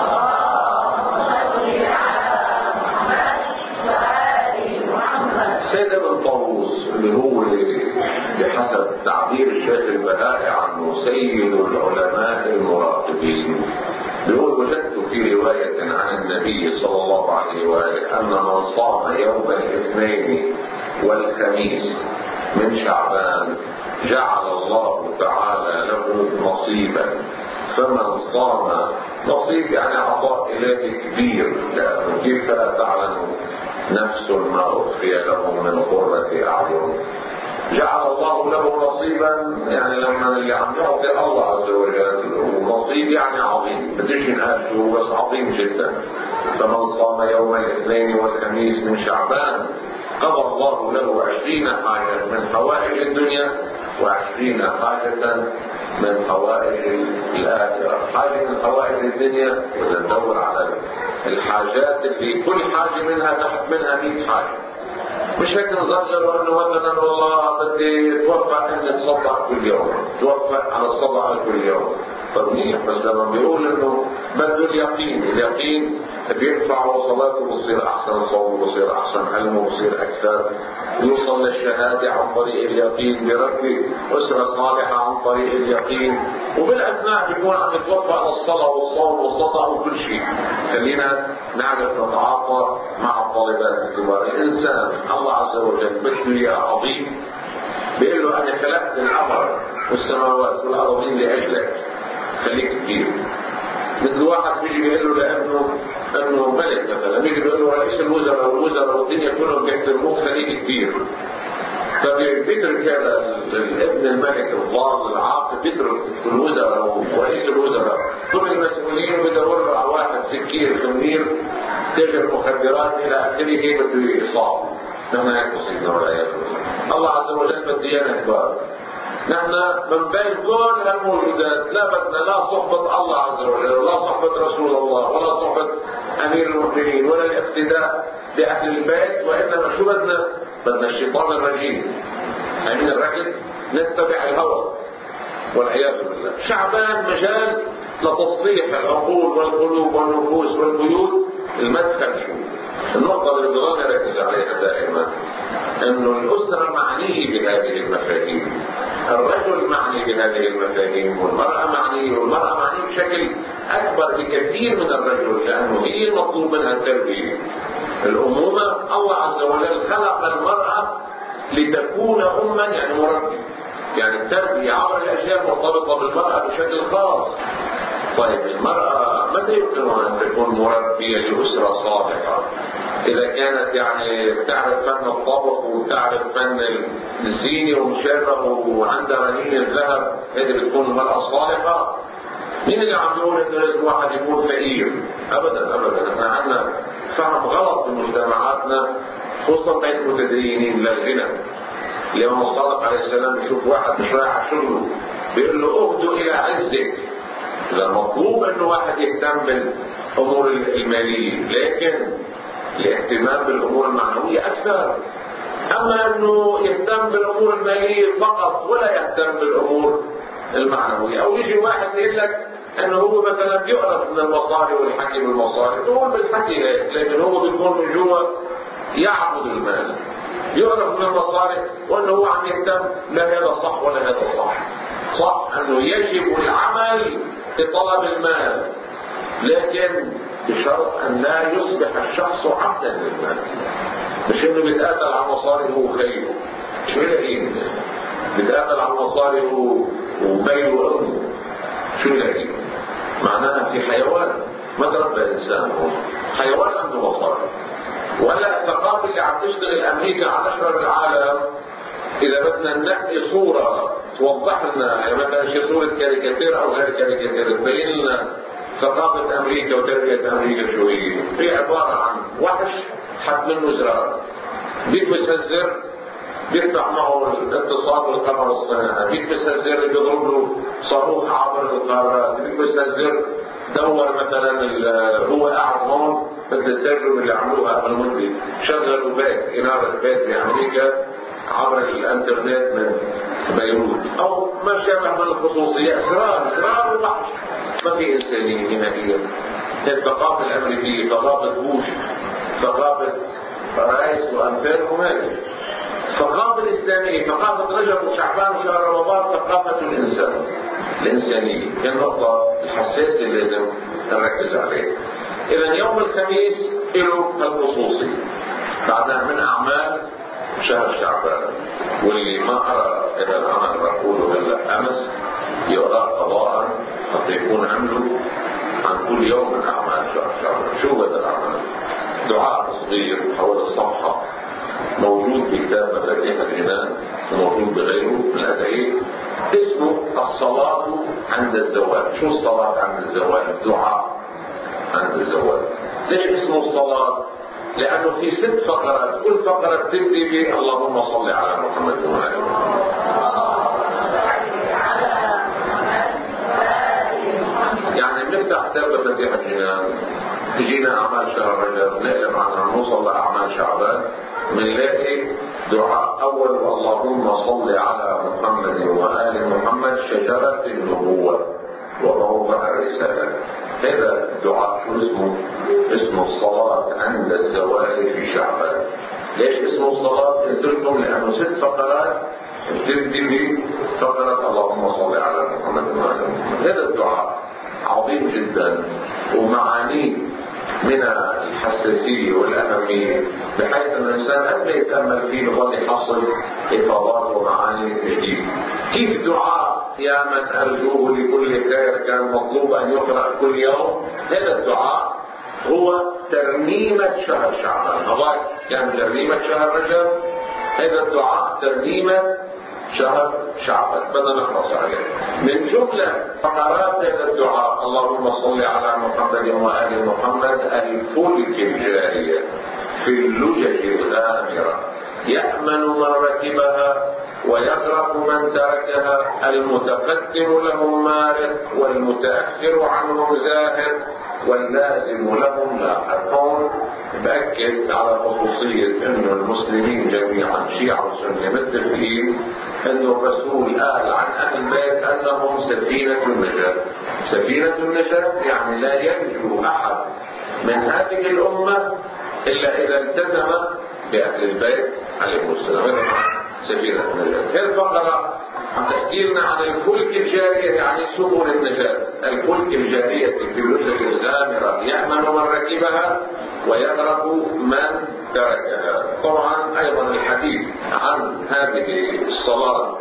[SPEAKER 1] سيد ابن طاووس اللي هو بحسب تعبير الشيخ البهائي عنه سيد العلماء المراقبين، بيقول: وجدت في رواية عن النبي صلى الله عليه وآله أن من صام يوم الاثنين والخميس من شعبان جعل الله تعالى له نصيبا. فمن صام نصيب يعني عطاء إلهي كبير، لأنه كيف لا تعلم نفس ما أخفي له من قرة أعين. جعل الله له نصيبا يعني لما اللي عم يعطي الله عز وجل ونصيب يعني عظيم، بديش نقال شو بس عظيم جدا. فمن صام يوم الاثنين والخميس من شعبان قضى الله له عشرين حاجة من حوائج الدنيا وعشرين حاجة من حوائج الآخرة. حاجة من حوائج الدنيا وندور على الحاجات اللي كل حاجة منها تحت منها مئة حاجة، مش هيك نزجر انه مثلا والله بدي اتوفق اني اتصدق كل يوم، توفق على الصدقة كل يوم. طب منيح، بس لما بيقول انه بده اليقين، اليقين بينفع وصلاته بصير احسن، صومه بصير احسن، علمه بصير اكثر، يوصل للشهادة عن طريق اليقين، بربي اسرة صالحة عن طريق اليقين، وبالاثناء بيكون عم يتوفق على الصلاة والصوم والصدقة وكل شيء. خلينا نعرف نتعاطى مع الطالبات الكبار. الانسان الله عز وجل بشري عظيم بيقول له انا خلقت القمر والسماوات والارضين لاجلك، خليك كبير. مثل واحد بيجي بيقول له لابنه انه ملك مثلا، بيجي بيقول له رئيس الوزراء والوزراء والدنيا كلهم بيحترموه خليك كبير. فبيترك هذا الابن الملك الضال العاقل بيترك الوزراء ورئيس الوزراء كل المسؤولين وبيدور على واحد سكير خمير تاجر مخدرات الى اخره بده يصاب. نحن هيك مصيبنا والعياذ بالله. الله عز وجل بدينا كبار. نحن من بين كل هالموجودات لا بدنا لا صحبة الله عز وجل ولا صحبة رسول الله ولا صحبة أمير المؤمنين ولا الاقتداء بأهل البيت، وإنما شو بدنا؟ بدنا الشيطان الرجيم. أمين الرجل نتبع الهوى والعياذ بالله. شعبان مجال لتصليح العقول والقلوب والنفوس والبيوت. المدخل شو؟ النقطة اللي بدنا نركز عليها دائما انه الاسرة معنية بهذه المفاهيم، الرجل معني بهذه المفاهيم، والمرأة معنية، والمرأة معنية بشكل اكبر بكثير من الرجل، لانه هي المطلوب منها التربية. الامومة الله عز وجل خلق المرأة لتكون اما يعني مربي، يعني التربية عبر الاشياء مرتبطة بالمرأة بشكل خاص. طيب المرأة ما لا يمكن أن تكون مربية لأسرة صالحة. إذا كانت يعني بتعرف فن الطبخ وبتعرف فن الزينة ومشرة وعندها رنين الذهب، هذه بتكون المرأة صالحة؟ مين اللي عم يقول إنه لازم واحد يكون فقير؟ أبدا أبدا. إحنا عندنا فهم غلط في مجتمعاتنا، خصوصا بين المتدينين للغنى. اليوم الصادق عليه السلام يشوف واحد مش رايح على شغله بيقول له اغدو إلى عزك. إذا مطلوب إنه واحد يهتم بالأمور المالية، لكن الاهتمام بالأمور المعنوية أكثر. أما إنه يهتم بالأمور المالية فقط ولا يهتم بالأمور المعنوية، أو يجي واحد يقول لك إنه هو مثلا بيقرف من المصاري والحكي بالمصاري، تقول بالحكي هيك، لكن هو بيكون من جوا يعبد المال، يقرف من المصاري وإنه هو عم يهتم. لا هذا صح ولا هذا صح. صح إنه يجب العمل لطلب المال، لكن بشرط أن لا يصبح الشخص عبدا للمال. مش إنه بيتقاتل على مصاري هو خيره، شو يلاقيه؟ بيتقاتل على مصاري وبيه وأمه، شو يلاقيه؟ معناها في حيوان ما تربى إنسان، هو حيوان عنده مصاري. ولا الثقافة اللي عم تشتغل أمريكا على أشهر العالم، إذا بدنا ننقي صورة توضح لنا، يعني مثلا شي صورة كاريكاتير أو غير كاريكاتير تبين لنا ثقافة أمريكا وتربية أمريكا شو هي. هي عبارة عن وحش حط منه زرار، بيلبس هالزر بيفتح معه الاتصال بالقمر الصناعي، بيلبس هالزر بيضرب له صاروخ عبر القارات، بيلبس هالزر دور مثلا هو قاعد هون مثل التجربة اللي عملوها قبل مدة، شغلوا بيت إنارة بيت بأمريكا عبر الانترنت من بيروت او ما شابه من الخصوصيات. اسرار اسرار وبحث، ما في انسانيه نهائيا. الثقافه الامريكيه ثقافه بوش، ثقافه رايس وامثالهم هذه. الثقافه الاسلاميه ثقافه رجب وشعبان وشهر رمضان ثقافه الانسان الانسانيه. هي النقطه الحساسه اللي لازم نركز عليها. اذا يوم الخميس له الخصوصي بعدها من اعمال شهر شعبان، واللي ما قرأ إذا العمل بقوله هلا أمس يقرأ قضاء حتى يكون عمله عن كل يوم من أعمال شهر شعبان. شو هذا العمل؟ دعاء صغير حول الصفحة موجود بكتاب مفاتيح الجنان وموجود بغيره من الأدعية، اسمه الصلاة عند الزواج. شو الصلاة عند الزواج؟ دعاء عند الزواج. ليش اسمه الصلاة؟ لأنه في ست فقرات، كل فقرة تبدي ب اللهم صل على محمد وآل محمد. يعني بنفتح كتاب مفاتيح الجنان، تجينا أعمال شهر رجب، نقلب عنها نوصل لأعمال شعبان، بنلاقي دعاء أول اللهم صل على محمد وآل محمد شجرة النبوة وموضع الرسالة. هذا الدعاء شو اسمه؟ اسمه الصلاة عند الزواج في شعبان. ليش اسمه الصلاة؟ قلت لكم لأنه ست فقرات بتبدي بفقرة اللهم صل على محمد وآل محمد. هذا الدعاء عظيم جدا ومعانيه من الحساسية والأهمية، بحيث أن الإنسان قد ما يتأمل فيه بظل يحصل إفاضات ومعاني جديدة. كيف دعاء يا من أرجوه لكل خير كان مطلوب أن يقرأ كل يوم؟ هذا الدعاء هو ترنيمة شهر شعبان. هذا كان ترنيمة شهر رجب، هذا الدعاء ترنيمة شهر شعبان. بدنا نخلص عليه. من جملة فقرات هذا الدعاء اللهم صل على محمد وآل محمد الفلك الجارية في اللجج الغامرة يأمن من ركبها ويغرق من تركها، المتقدم لهم مارق والمتأخر عنهم زاهد واللازم لهم لاحق. هون بأكد على خصوصية أن المسلمين جميعا شيعة وسنة متفقين أن الرسول قال عن أهل البيت أنهم سفينة النجاة. سفينة النجاة يعني لا ينجو أحد من هذه الأمة إلا إذا التزم بأهل البيت عليهم السلام. سفينة النجاة. هذه الفقرة عم تحكي لنا عن الفلك الجارية، يعني سبل النجاة. الفلك الجارية في اللجج الغامرة يأمن من ركبها ويغرق من تركها. طبعا أيضا الحديث عن هذه الصلاة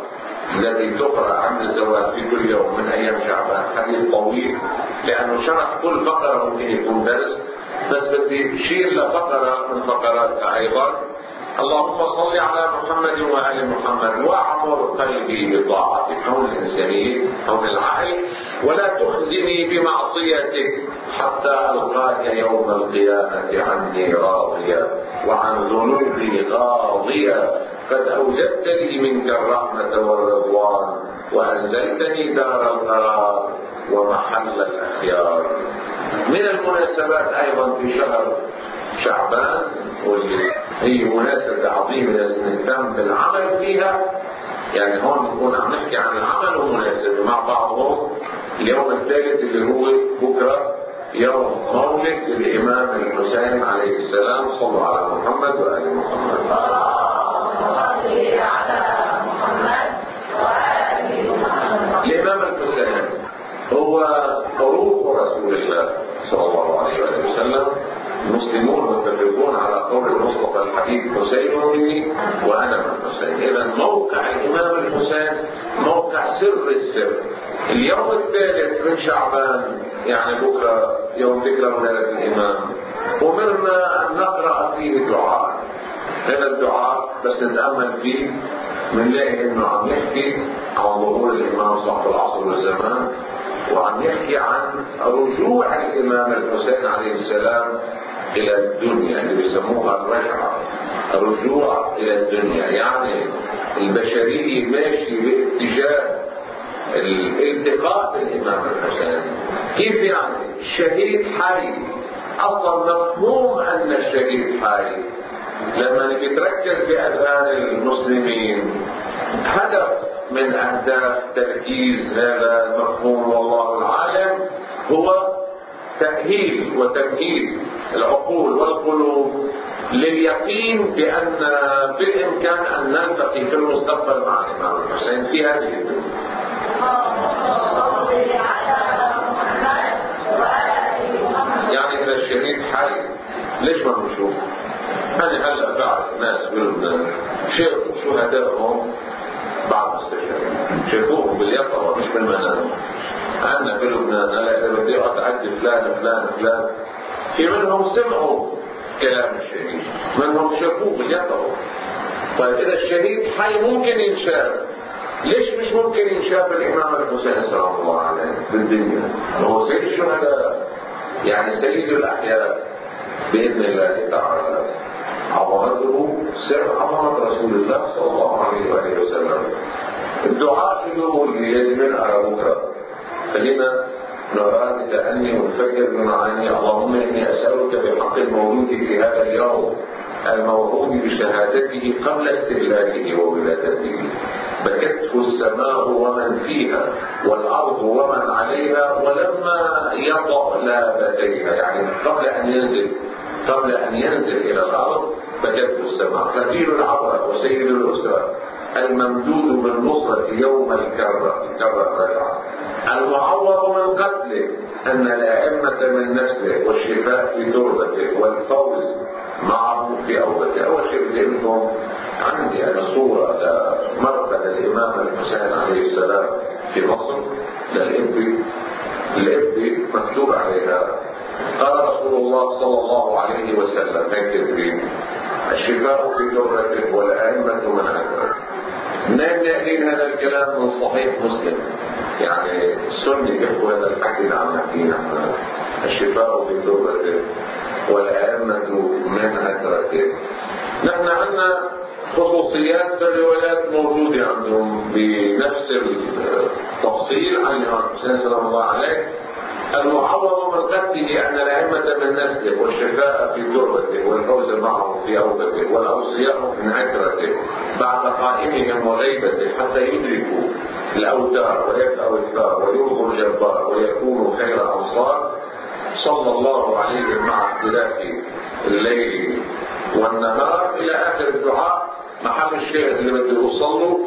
[SPEAKER 1] التي تقرأ عند الزواج في كل يوم من أيام شعبان، حديث طويل لأنه شرح كل فقرة ممكن يكون درس، بس بدي أشير لفقرة من فقراتها أيضا. اللهم صل على محمد وآل محمد واعمر قلبي بطاعتك، كون الإنسانية كون العقل، ولا تخزني بمعصيتك حتى ألقاك يوم القيامة عني راضية وعن ذنوبي غاضية، قد أوجدت لي منك الرحمة والرضوان وأنزلتني دار القرار ومحل الأخيار. من المناسبات أيضا في شهر شعبان واللي هي مناسبة عظيمة لازم نهتم بالعمل فيها، يعني هون نكون عم نحكي عن العمل ومناسبة مع بعضهم. اليوم الثالث اللي هو بكرة يوم مولد الإمام الحسين عليه السلام، صلوا على محمد وآل محمد. الإمام الحسين هو روح رسول الله صلى الله عليه وسلم. المسلمون متفقون على قول المصطفى الحبيب حسين مني وأنا من حسين. إذا موقع الإمام الحسين موقع سر السر. اليوم الثالث من شعبان يعني بكرة يوم ذكرى ولادة الإمام، ومرنا أن نقرأ فيه دعاء. هذا الدعاء بس نتأمل فيه بنلاقي إنه عم يحكي عن ظهور الإمام صاحب العصر والزمان، وعم يحكي عن رجوع الإمام الحسين عليه السلام إلى الدنيا اللي بيسموها الرجعة، الرجوع إلى الدنيا. يعني البشرية ماشي باتجاه الالتقاء بالإمام الحسين. كيف يعني؟ الشهيد حي، أصلا مفهوم أن الشهيد حي لما نجي تركز بأذهان المسلمين، هدف من أهداف تركيز هذا المفهوم والله العالم هو تأهيل وتمهيد العقول والقلوب لليقين بأن بالإمكان أن نلتقي في المستقبل مع الإمام الحسين في هذه الدنيا. يعني إذا الشهيد حي ليش ما نشوف؟ أنا هلا بعد ناس بلبنان شافوا شهدائهم بعد استشهاد، شافوهم باليقظة مش بالمنام. عندنا في لبنان هلا إذا بدي أتعدي فلان فلان فلان، في منهم سمعوا كلام الشهيد، منهم شافوه باليقظة. طيب إذا الشهيد حي ممكن ينشاف، ليش مش ممكن ينشاف الإمام الحسين سلام الله عليه بالدنيا؟ هو سيد الشهداء، يعني سيد الأحياء بإذن الله تعالى. عظمته سر عظمة رسول الله صلى الله عليه وآله وسلم. الدعاء يقول لي نقرأ بكرة، خلينا نرى تأني ونفكر بمعاني. اللهم إني أسألك بحق المولود في هذا اليوم الموعود بشهادته قبل استهلاكه وولادته، بكته السماء ومن فيها والأرض ومن عليها ولما يطأ لابتيها، يعني قبل أن ينزل قبل أن ينزل إلى الأرض بكته السماء. كثير العبرة وسيد الأسرة الممدود بالنصرة يوم الكرة الكرة الرجعة، المعوض من قتله أن الأئمة من نسله والشفاء في تربته والفوز معه في أوبته. أول شيء بدي لكم عندي أنا صورة لمرقد الإمام الحسين عليه السلام في مصر للإبري. الإبري مكتوب عليها قال رسول الله صلى الله عليه وسلم هيك الشفاء في تربته والأئمة من أكبر. منين ناقلين هذا الكلام؟ من صحيح مسلم. يعني السنة يحكوا هذا الحكي اللي عم نحكيه نحن، الشفاء في تربته والأئمة من أكبر. نحن عندنا خصوصيات في الروايات موجودة عندهم بنفس التفصيل عن الإمام الحسين سلام الله عليه. المعوض من قتله أن الأئمة من نسله والشفاء في تربته والفوز معه في أوبته والأوصياء من عكرته بعد قائمهم وغيبته حتى يدركوا الأوتار ويبقوا الثار ويرضوا الجبار ويكونوا خير أنصار صلى الله عليه مع اختلاف الليل والنهار إلى آخر الدعاء. محل الشيء اللي بدي أوصله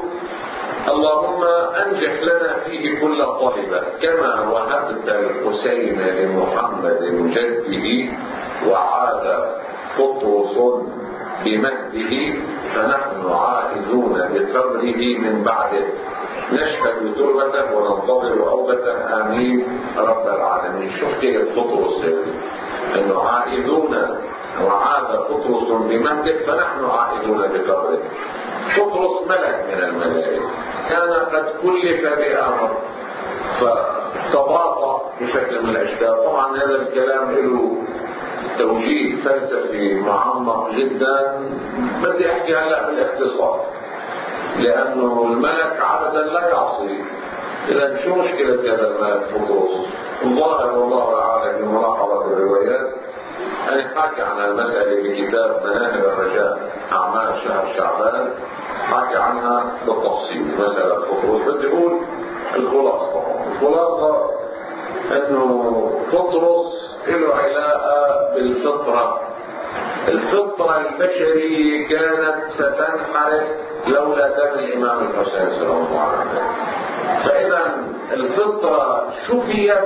[SPEAKER 1] اللهم أنجح لنا فيه كل طالبة كما وهبت الحسين لمحمد جده وعاد قطرس بمهده فنحن عائدون بقبره من بعده نشهد تربته وننتظر أوبته آمين رب العالمين. شوف كيف بطرس إنه عائدون وعاد بطرس بمهده فنحن عائدون بقبره. بطرس ملك من الملائكة كان قد كلف بأمر فتباطأ بشكل من الأشكال. طبعا هذا الكلام له توجيه فلسفي معمق جدا، بدي أحكي هلا بالاختصار لأنه الملك عادة لا يعصي. إذا شو مشكلة هذا الملك بطرس؟ الظاهر والله أعلم بملاحظة الروايات أنا حاكي عن المسألة بكتاب مناهل الرجاء أعمال شهر شعبان، حاكي عنها بالتفصيل مسألة بطرس. بدي أقول الخلاصة الخلاصة أنه بطرس له علاقة بالفطرة. الفطرة البشرية كانت ستنحرف لولا دم الإمام الحسين سلام الله عليه. فإذا الفطرة شفيت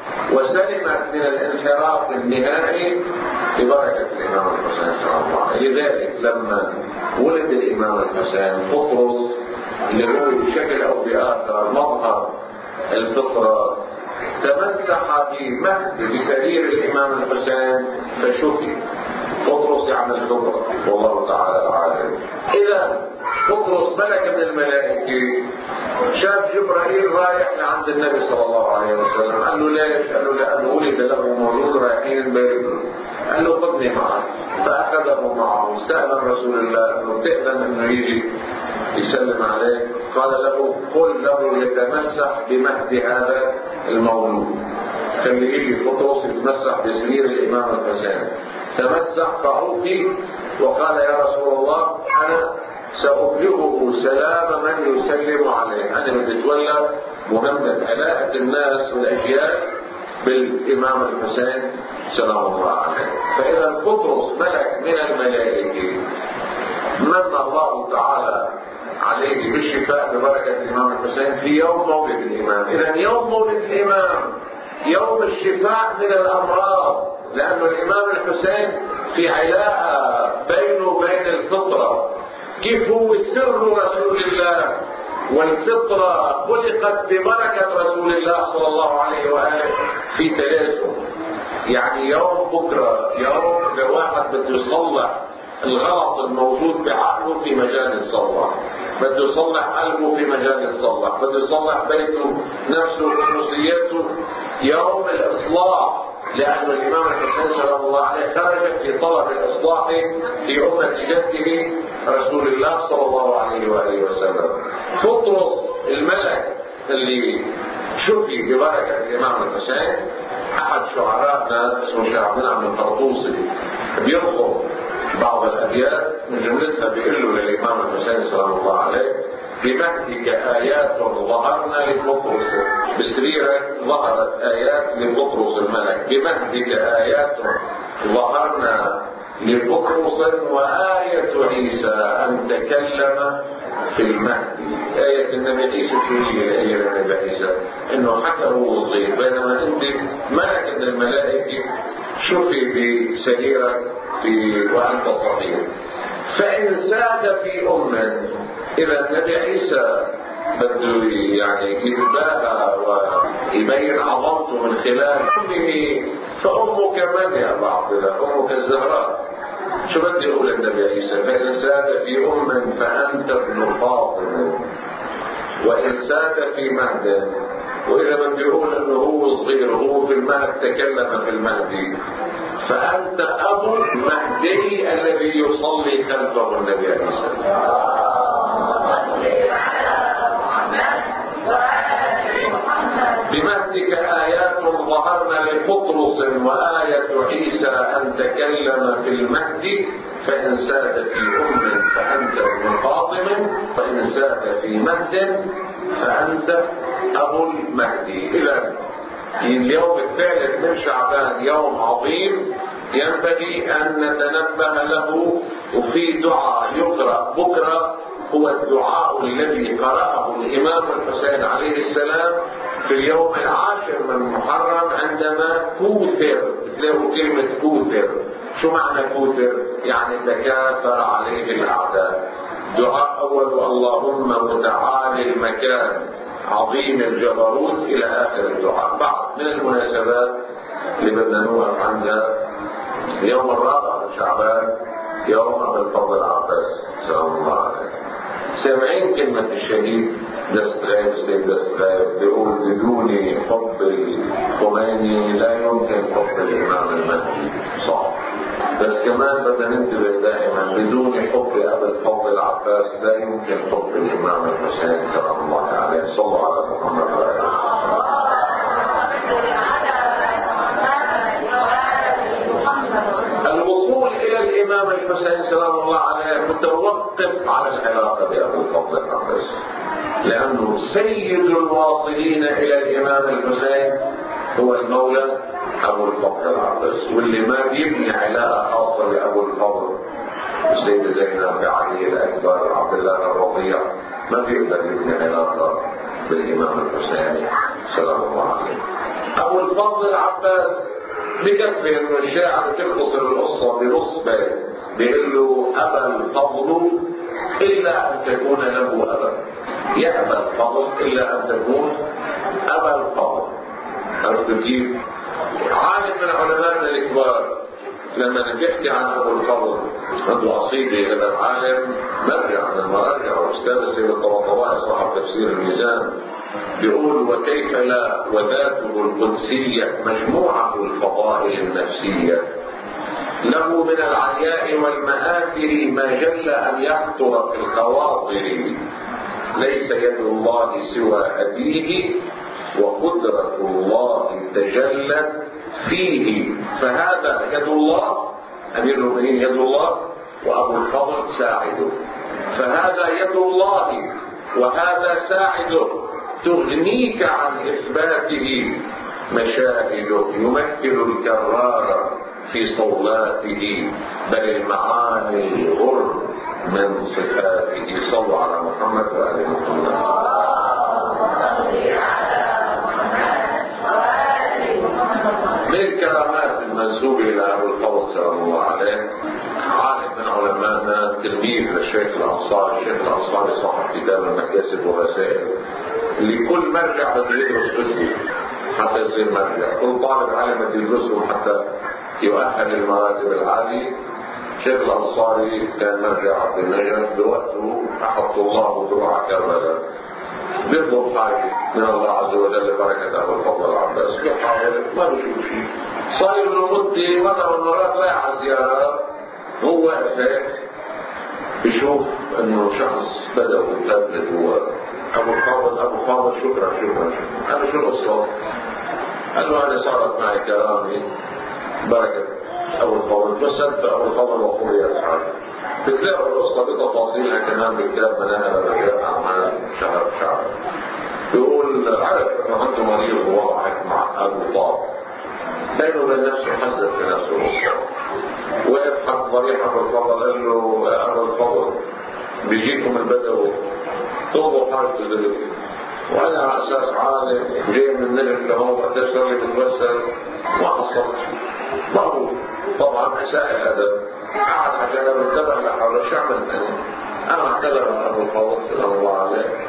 [SPEAKER 1] وسلمت من الانحراف النهائي ببركة الإمام الحسين سلام الله عليه. لذلك لما ولد الإمام الحسين بطرس اللي هو بشكل أو بآخر مظهر الفطرة تمسح بمهد بسرير الإمام الحسين فشفي. بطرس يعمل الفطرة والله تعالى عالم. إذا بطرس ملك من الملائكة شاف جبرائيل رايح لعند النبي صلى الله عليه وسلم، قال له ليش؟ قال له لأنه ولد له مولود رايحين بيته. قال له خذني معك، فأخذه معه. استأذن رسول الله أنه تأذن أنه يجي يسلم عليه. قال له قل له يتمسح بمهد هذا المولود، خليه يجي بطرس يتمسح بسرير الإمام الحسين. تمسح فعوفي وقال يا رسول الله أنا سأبلغه سلام من يسلم عليه. أنا بدي أتولى مهمة علاقة الناس والأجيال بالإمام الحسين سلام الله عليه. فإذا بطرس ملك من الملائكة من الله تعالى عليه بالشفاء ببركة الإمام الحسين في يوم مولد الإمام. إذا يوم مولد الإمام يوم الشفاء من الأمراض، لأن الإمام الحسين في علاقة بينه وبين الفطرة. كيف هو سر رسول الله والفطرة خلقت ببركة رسول الله صلى الله عليه وآله في تلازم. يعني يوم بكرة يوم لواحد بده يصلح الغلط الموجود بعقله في مجال يتصلح، بده يصلح قلبه في مجال يتصلح، بده يصلح بيته نفسه وخصوصياته يوم الإصلاح. لأن الإمام الحسين سلام الله عليه خرج في طلب الإصلاح في أمة جده رسول الله صلى الله عليه وآله وسلم. بطرس الملك اللي شفي ببركة الإمام الحسين أحد شعرائنا اسمه شعب نعم الطرطوسي بينقل بعض الأبيات من جملتها بيقول له للإمام الحسين سلام الله عليه بمهدك آيات ظهرنا لبطرس، بسريرك ظهرت آيات لبطرس الملك. بمهدك آيات ظهرنا لبطرس وآية عيسى أن تكلم في المهدي. آية النبي عيسى شو هي الآية النبي عيسى؟ إنه حتى هو صغير، بينما أنت ملك من الملائكة شفي بسريرك في وأنت صغير. فإن ساد في أمة، إذا النبي عيسى بده يعني يتباهى ويبين عظمته من خلال أمه، فأمك من يا بعض أمك الزهراء. شو بدي يقول النبي عيسى؟ فإن ساد في أم فأنت ابن فاطمة، وإن ساد في مهد. وإذا بدي يقول إنه هو صغير هو في المهد تكلم في المهدي، فأنت أبو المهدي الذي يصلي خلفه النبي عيسى. بمهدك آيات ظهرنا لبطرس وآية عيسى أن تكلم في المهدي. فإن ساد في أم فأنت ابن فاطمة، وإن ساد في مهد فأنت أبو المهدي. إذا اليوم الثالث من شعبان يوم عظيم ينبغي أن نتنبه له، وفي دعاء يقرأ بكرة هو الدعاء الذي قرأه الإمام الحسين عليه السلام في اليوم العاشر من محرم عندما كوثر. تلاقوا كلمة كوثر. شو معنى كوثر؟ يعني تكاثر عليه الأعداء. دعاء أول اللهم متعالي المكان عظيم الجبروت إلى آخر الدعاء. بعض من المناسبات اللي بدنا نوقف عندها يوم الرابع من شعبان يوم أبي الفضل العباس سلام الله عليه. سامعين كلمة الشهيد دستغايب سيد دستغايب بيقول بدون حب الخميني لا يمكن حب الإمام المهدي. صح، بس كمان بدنا ننتبه دائما بدون حب أبي الفضل العباس لا يمكن حب الإمام الحسين سلام الله عليه. صلوا على محمد وآله. الوصول إلى الإمام الحسين سلام الله عليه متوقف على العلاقة بأبي الفضل العباس، لأنه سيد الواصلين إلى الإمام الحسين هو المولى أبو الفضل العباس، واللي ما بيبني علاقة خاصة بأبو الفضل السيدة زينب بعلي الأكبر عبد الله الرضيع ما بيقدر يبني علاقة بالإمام الحسين سلام الله عليه. أبو الفضل العباس بكفي إنه الشاعر تختصر القصة بنص بيت بيقول له أبا الفضل إلا أن تكون له أبا، يأبى الفضل إلا أن تكون أبا الفضل. عرفت كيف؟ عالم من علمائنا الكبار لما نحكي عن أبو الفضل عنده قصيدة هذا العالم مرجع من المراجع وأستاذ سيد الطبطبائي صاحب تفسير الميزان بيقول وكيف لا وذاته القدسية مجموعة الفضائل النفسية له من العلياء والمآثر ما جل أن يخطر في الخواطر ليس يد الله سوى أبيه وقدرة الله تجلت فيه فهذا يد الله أمير المؤمنين يد الله وأبو الفضل ساعده فهذا يد الله وهذا ساعده تغنيك عن إثباته مشاهده يمثل الكرار في صولاته بل المعاني الغر من صفاته. صلوا على محمد وآل محمد. من الكرامات المنسوبة إلى أبو الفضل سلام الله عليه عالم من علمائنا تلميذ للشيخ الأنصاري. الشيخ الأنصاري صاحب كتاب المكاسب والرسائل اللي كل مرجع بده يدرس فيه حتى يصير مرجع، كل طالب علم بده يدرسه حتى يؤهل للمراتب العالية. الشيخ الأنصاري كان مرجع عبد النجف بوقته أحط الله دروع كربلاء بيطلب حاجة من الله عز وجل بركة أبو الفضل العباس بيحاول ما بيشوف شيء صاير له مدة مرة والمرات رايح على زيارات هو واقف هيك بيشوف انه شخص بدأ يتلبد هو ابو الفاضل ابو الفاضل شكرا شكرا قال شو القصة؟ قال له انا صارت معي كرامي بركة ابو الفاضل بسألت ابو الفاضل وقولي اصحابي بتلاقوا القصة بتفاصيلها كمان بكتاب مناهل رجال اعمال شهر شهر يقول عارف انه عنده مريض ووضعك مع ابو الفاضل بينه وبين نفسه حزت في نفسه وقف حق ضريح ابو الفضل قال له ابو الفضل بيجيكم البدوي طلبوا حاجته دلوقتي وانا على اساس عالم جاي من النجم لهون قديش صار لي بتوسل ما حصلت ضربوا طبعا اساء الادب قعد على جنب انتبه لحاله شو عملت انا؟ انا اعتذر من ابو الفضل سلام الله عليه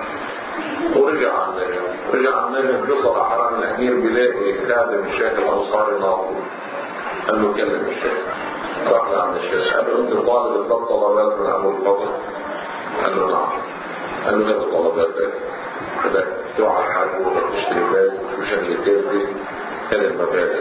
[SPEAKER 1] ورجع عن النجم رجع عن النجم بيصل على حرم الامير بيلاقي خادم الشيخ الانصاري ناطر قال له كلم الشيخ راح لعند الشيخ قال له انت طالب الضبط طلبات من ابو الفضل؟ قال له نعم. قال له ايه طلباتك؟ بدك توعى حاجه وبدك تشتري بيت وشو شغلتين دي هذه المبادئ.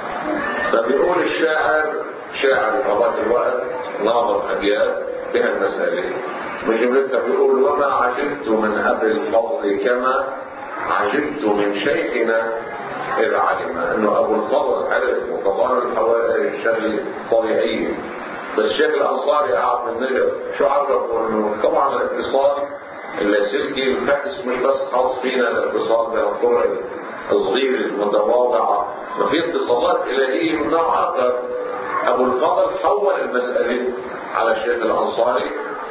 [SPEAKER 1] فبيقول الشاعر شاعر هذاك الوقت ناظر ابيات بها المساله من جملتها بيقول وما عجبت من ابي الفضل كما عجبت من شيخنا إذ علم أنه أبو الفضل عرف وتظاهر الحوائج الشغل طبيعية بس الشيخ الأنصاري قاعد من النجم شو عرفوا أنه طبعا الاتصال اللاسلكي الفحص مش بس خاص فينا الاتصال بالطرق الصغيرة المتواضعة ما في اتصالات إلهية من نوع آخر. أبو الفضل حول المسألة على الشيخ الأنصاري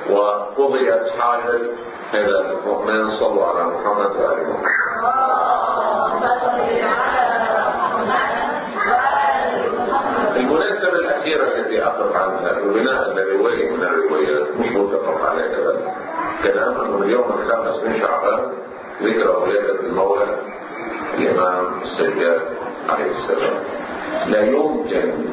[SPEAKER 1] وقضيت حاجة هذا المؤمن. صلوا على محمد وآل محمد. المناسبة الأخيرة الأخيرة التي أقف عنها بناء لرواية من الروايات مش متفق عليها أبدا، كلام أنه اليوم الخامس من شعبان ذكرى ولادة المولى الإمام السجاد عليه السلام. لا يمكن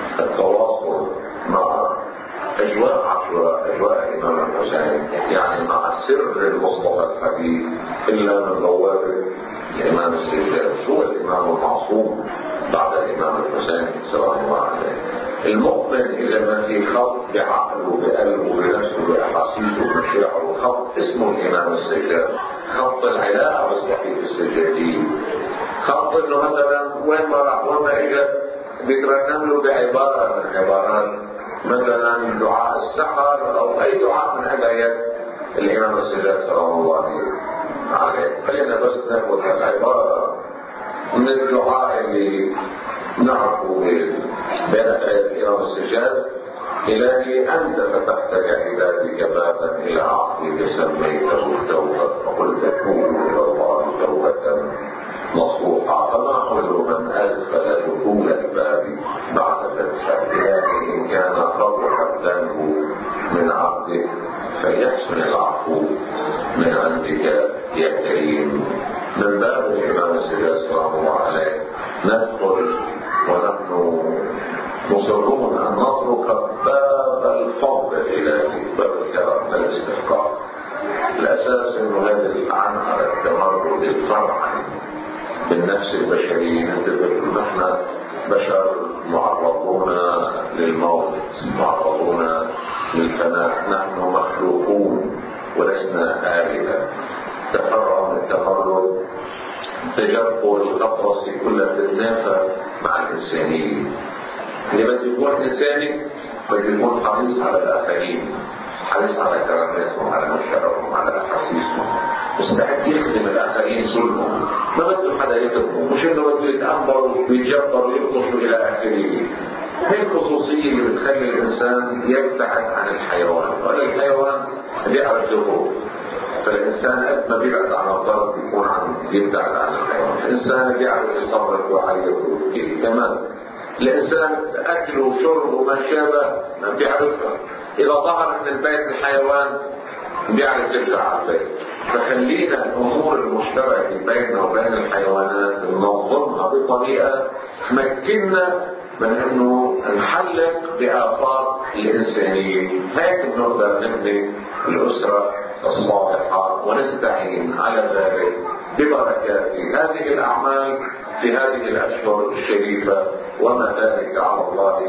[SPEAKER 1] التواصل مع أجواء عاشوراء، أجواء الإمام الحسين، يعني مع سر المصطفى الحبيب، إلا من بوابة الإمام السجاد. هو الإمام المعصوم بعد الإمام الحسين سلام الله عليه. المؤمن إذا ما في خط بعقله بقلبه بنفسه بأحاسيسه بمشاعره، خط اسمه الإمام السجاد، خط العلاقة بالصحيح السجادي، خط إنه مثلا وين ما راح وين ما إجا بيترنم له بعبارة من عبارات مثلا دعاء السحر أو أي دعاء من أدعية الإمام السجاد سلام الله عليه. خلينا بس ناخذ العبارة من الدعاء اللي نعرفه بين الإمام السجاد: إلهي أنت فتحت لعبادك بابا إلى عقلك سميته التوبة فقلت توبوا إلى الله توبة نصوحا، فما كل من أدخل دخول الباب بعد فتح إلهي إن كان قبح الذنب من عبدك فليحسن العفو من عندك يا كريم. من باب الإمام السجاد سلام الله عليه ندخل ونحن مصرون أن نترك باب الفضل الإلهي، باب الكرم الاستحقاق. الأساس إنه هذا العنقر التمرد الفرح بالنفس البشرية، نحن بشر معرضون للموت، معرضون للفناء، نحن مخلوقون ولسنا آلهة. تفرع من التمرد تجربوا الأطرس كلها تتنافى مع الإنسانية. لما تكون إنساني فتكون حريص على الآخرين، حريص على كرامتهم، على مشاعرهم، على أحاسيسهم، مستعد يخدم الآخرين ظلمهم، ما بده حدا يخدمه، مش إنه بده يتأمر ويتجبر ويبطش إلى آخره. هي الخصوصية اللي بتخلي الإنسان يبتعد عن الحيوان، ولا الحيوان بيعرف يخرج، فالإنسان قد ما بيبعد عن الضرب بيكون عم يبتعد عن الحيوان. الإنسان بيعرف يصرف ويعيط كمان. الإنسان أكل وشرب وما شابه ما بيعرفها، إذا ظهر من البيت الحيوان بيعرف يرجع على البيت. فخلينا الأمور المشتركة بيننا وبين الحيوانات ننظمها بطريقة تمكننا من انه نحلق بآفاق الإنسانية. هيك بنقدر نبني الأسرة الصالحة ونستعين على ذلك ببركات هذه الأعمال في هذه الأشهر الشريفة، وما ذلك على الله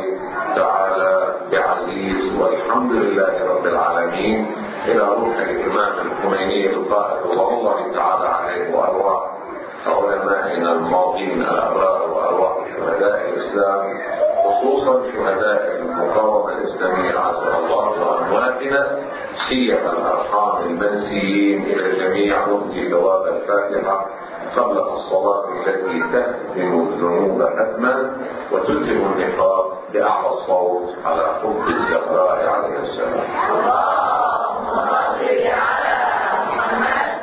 [SPEAKER 1] تعالى بعزيز. والحمد لله رب العالمين. إلى روح الإمام الخميني القائد رضوان الله تعالى عليه وأرواح علمائنا الماضين الأبرار وأرواح شهداء الإسلام، خصوصا شهداء المقاومة الإسلامية عزل الله وأمواتنا، سيما الأرحام المنسيين. إلى الجميع نهدي جواب الفاتحة قبل الصلاة التي تهدم الذنوب حتما وتلزم النقاب بأعلى الصوت على حب الزهراء عليه السلام. اللهم صل على محمد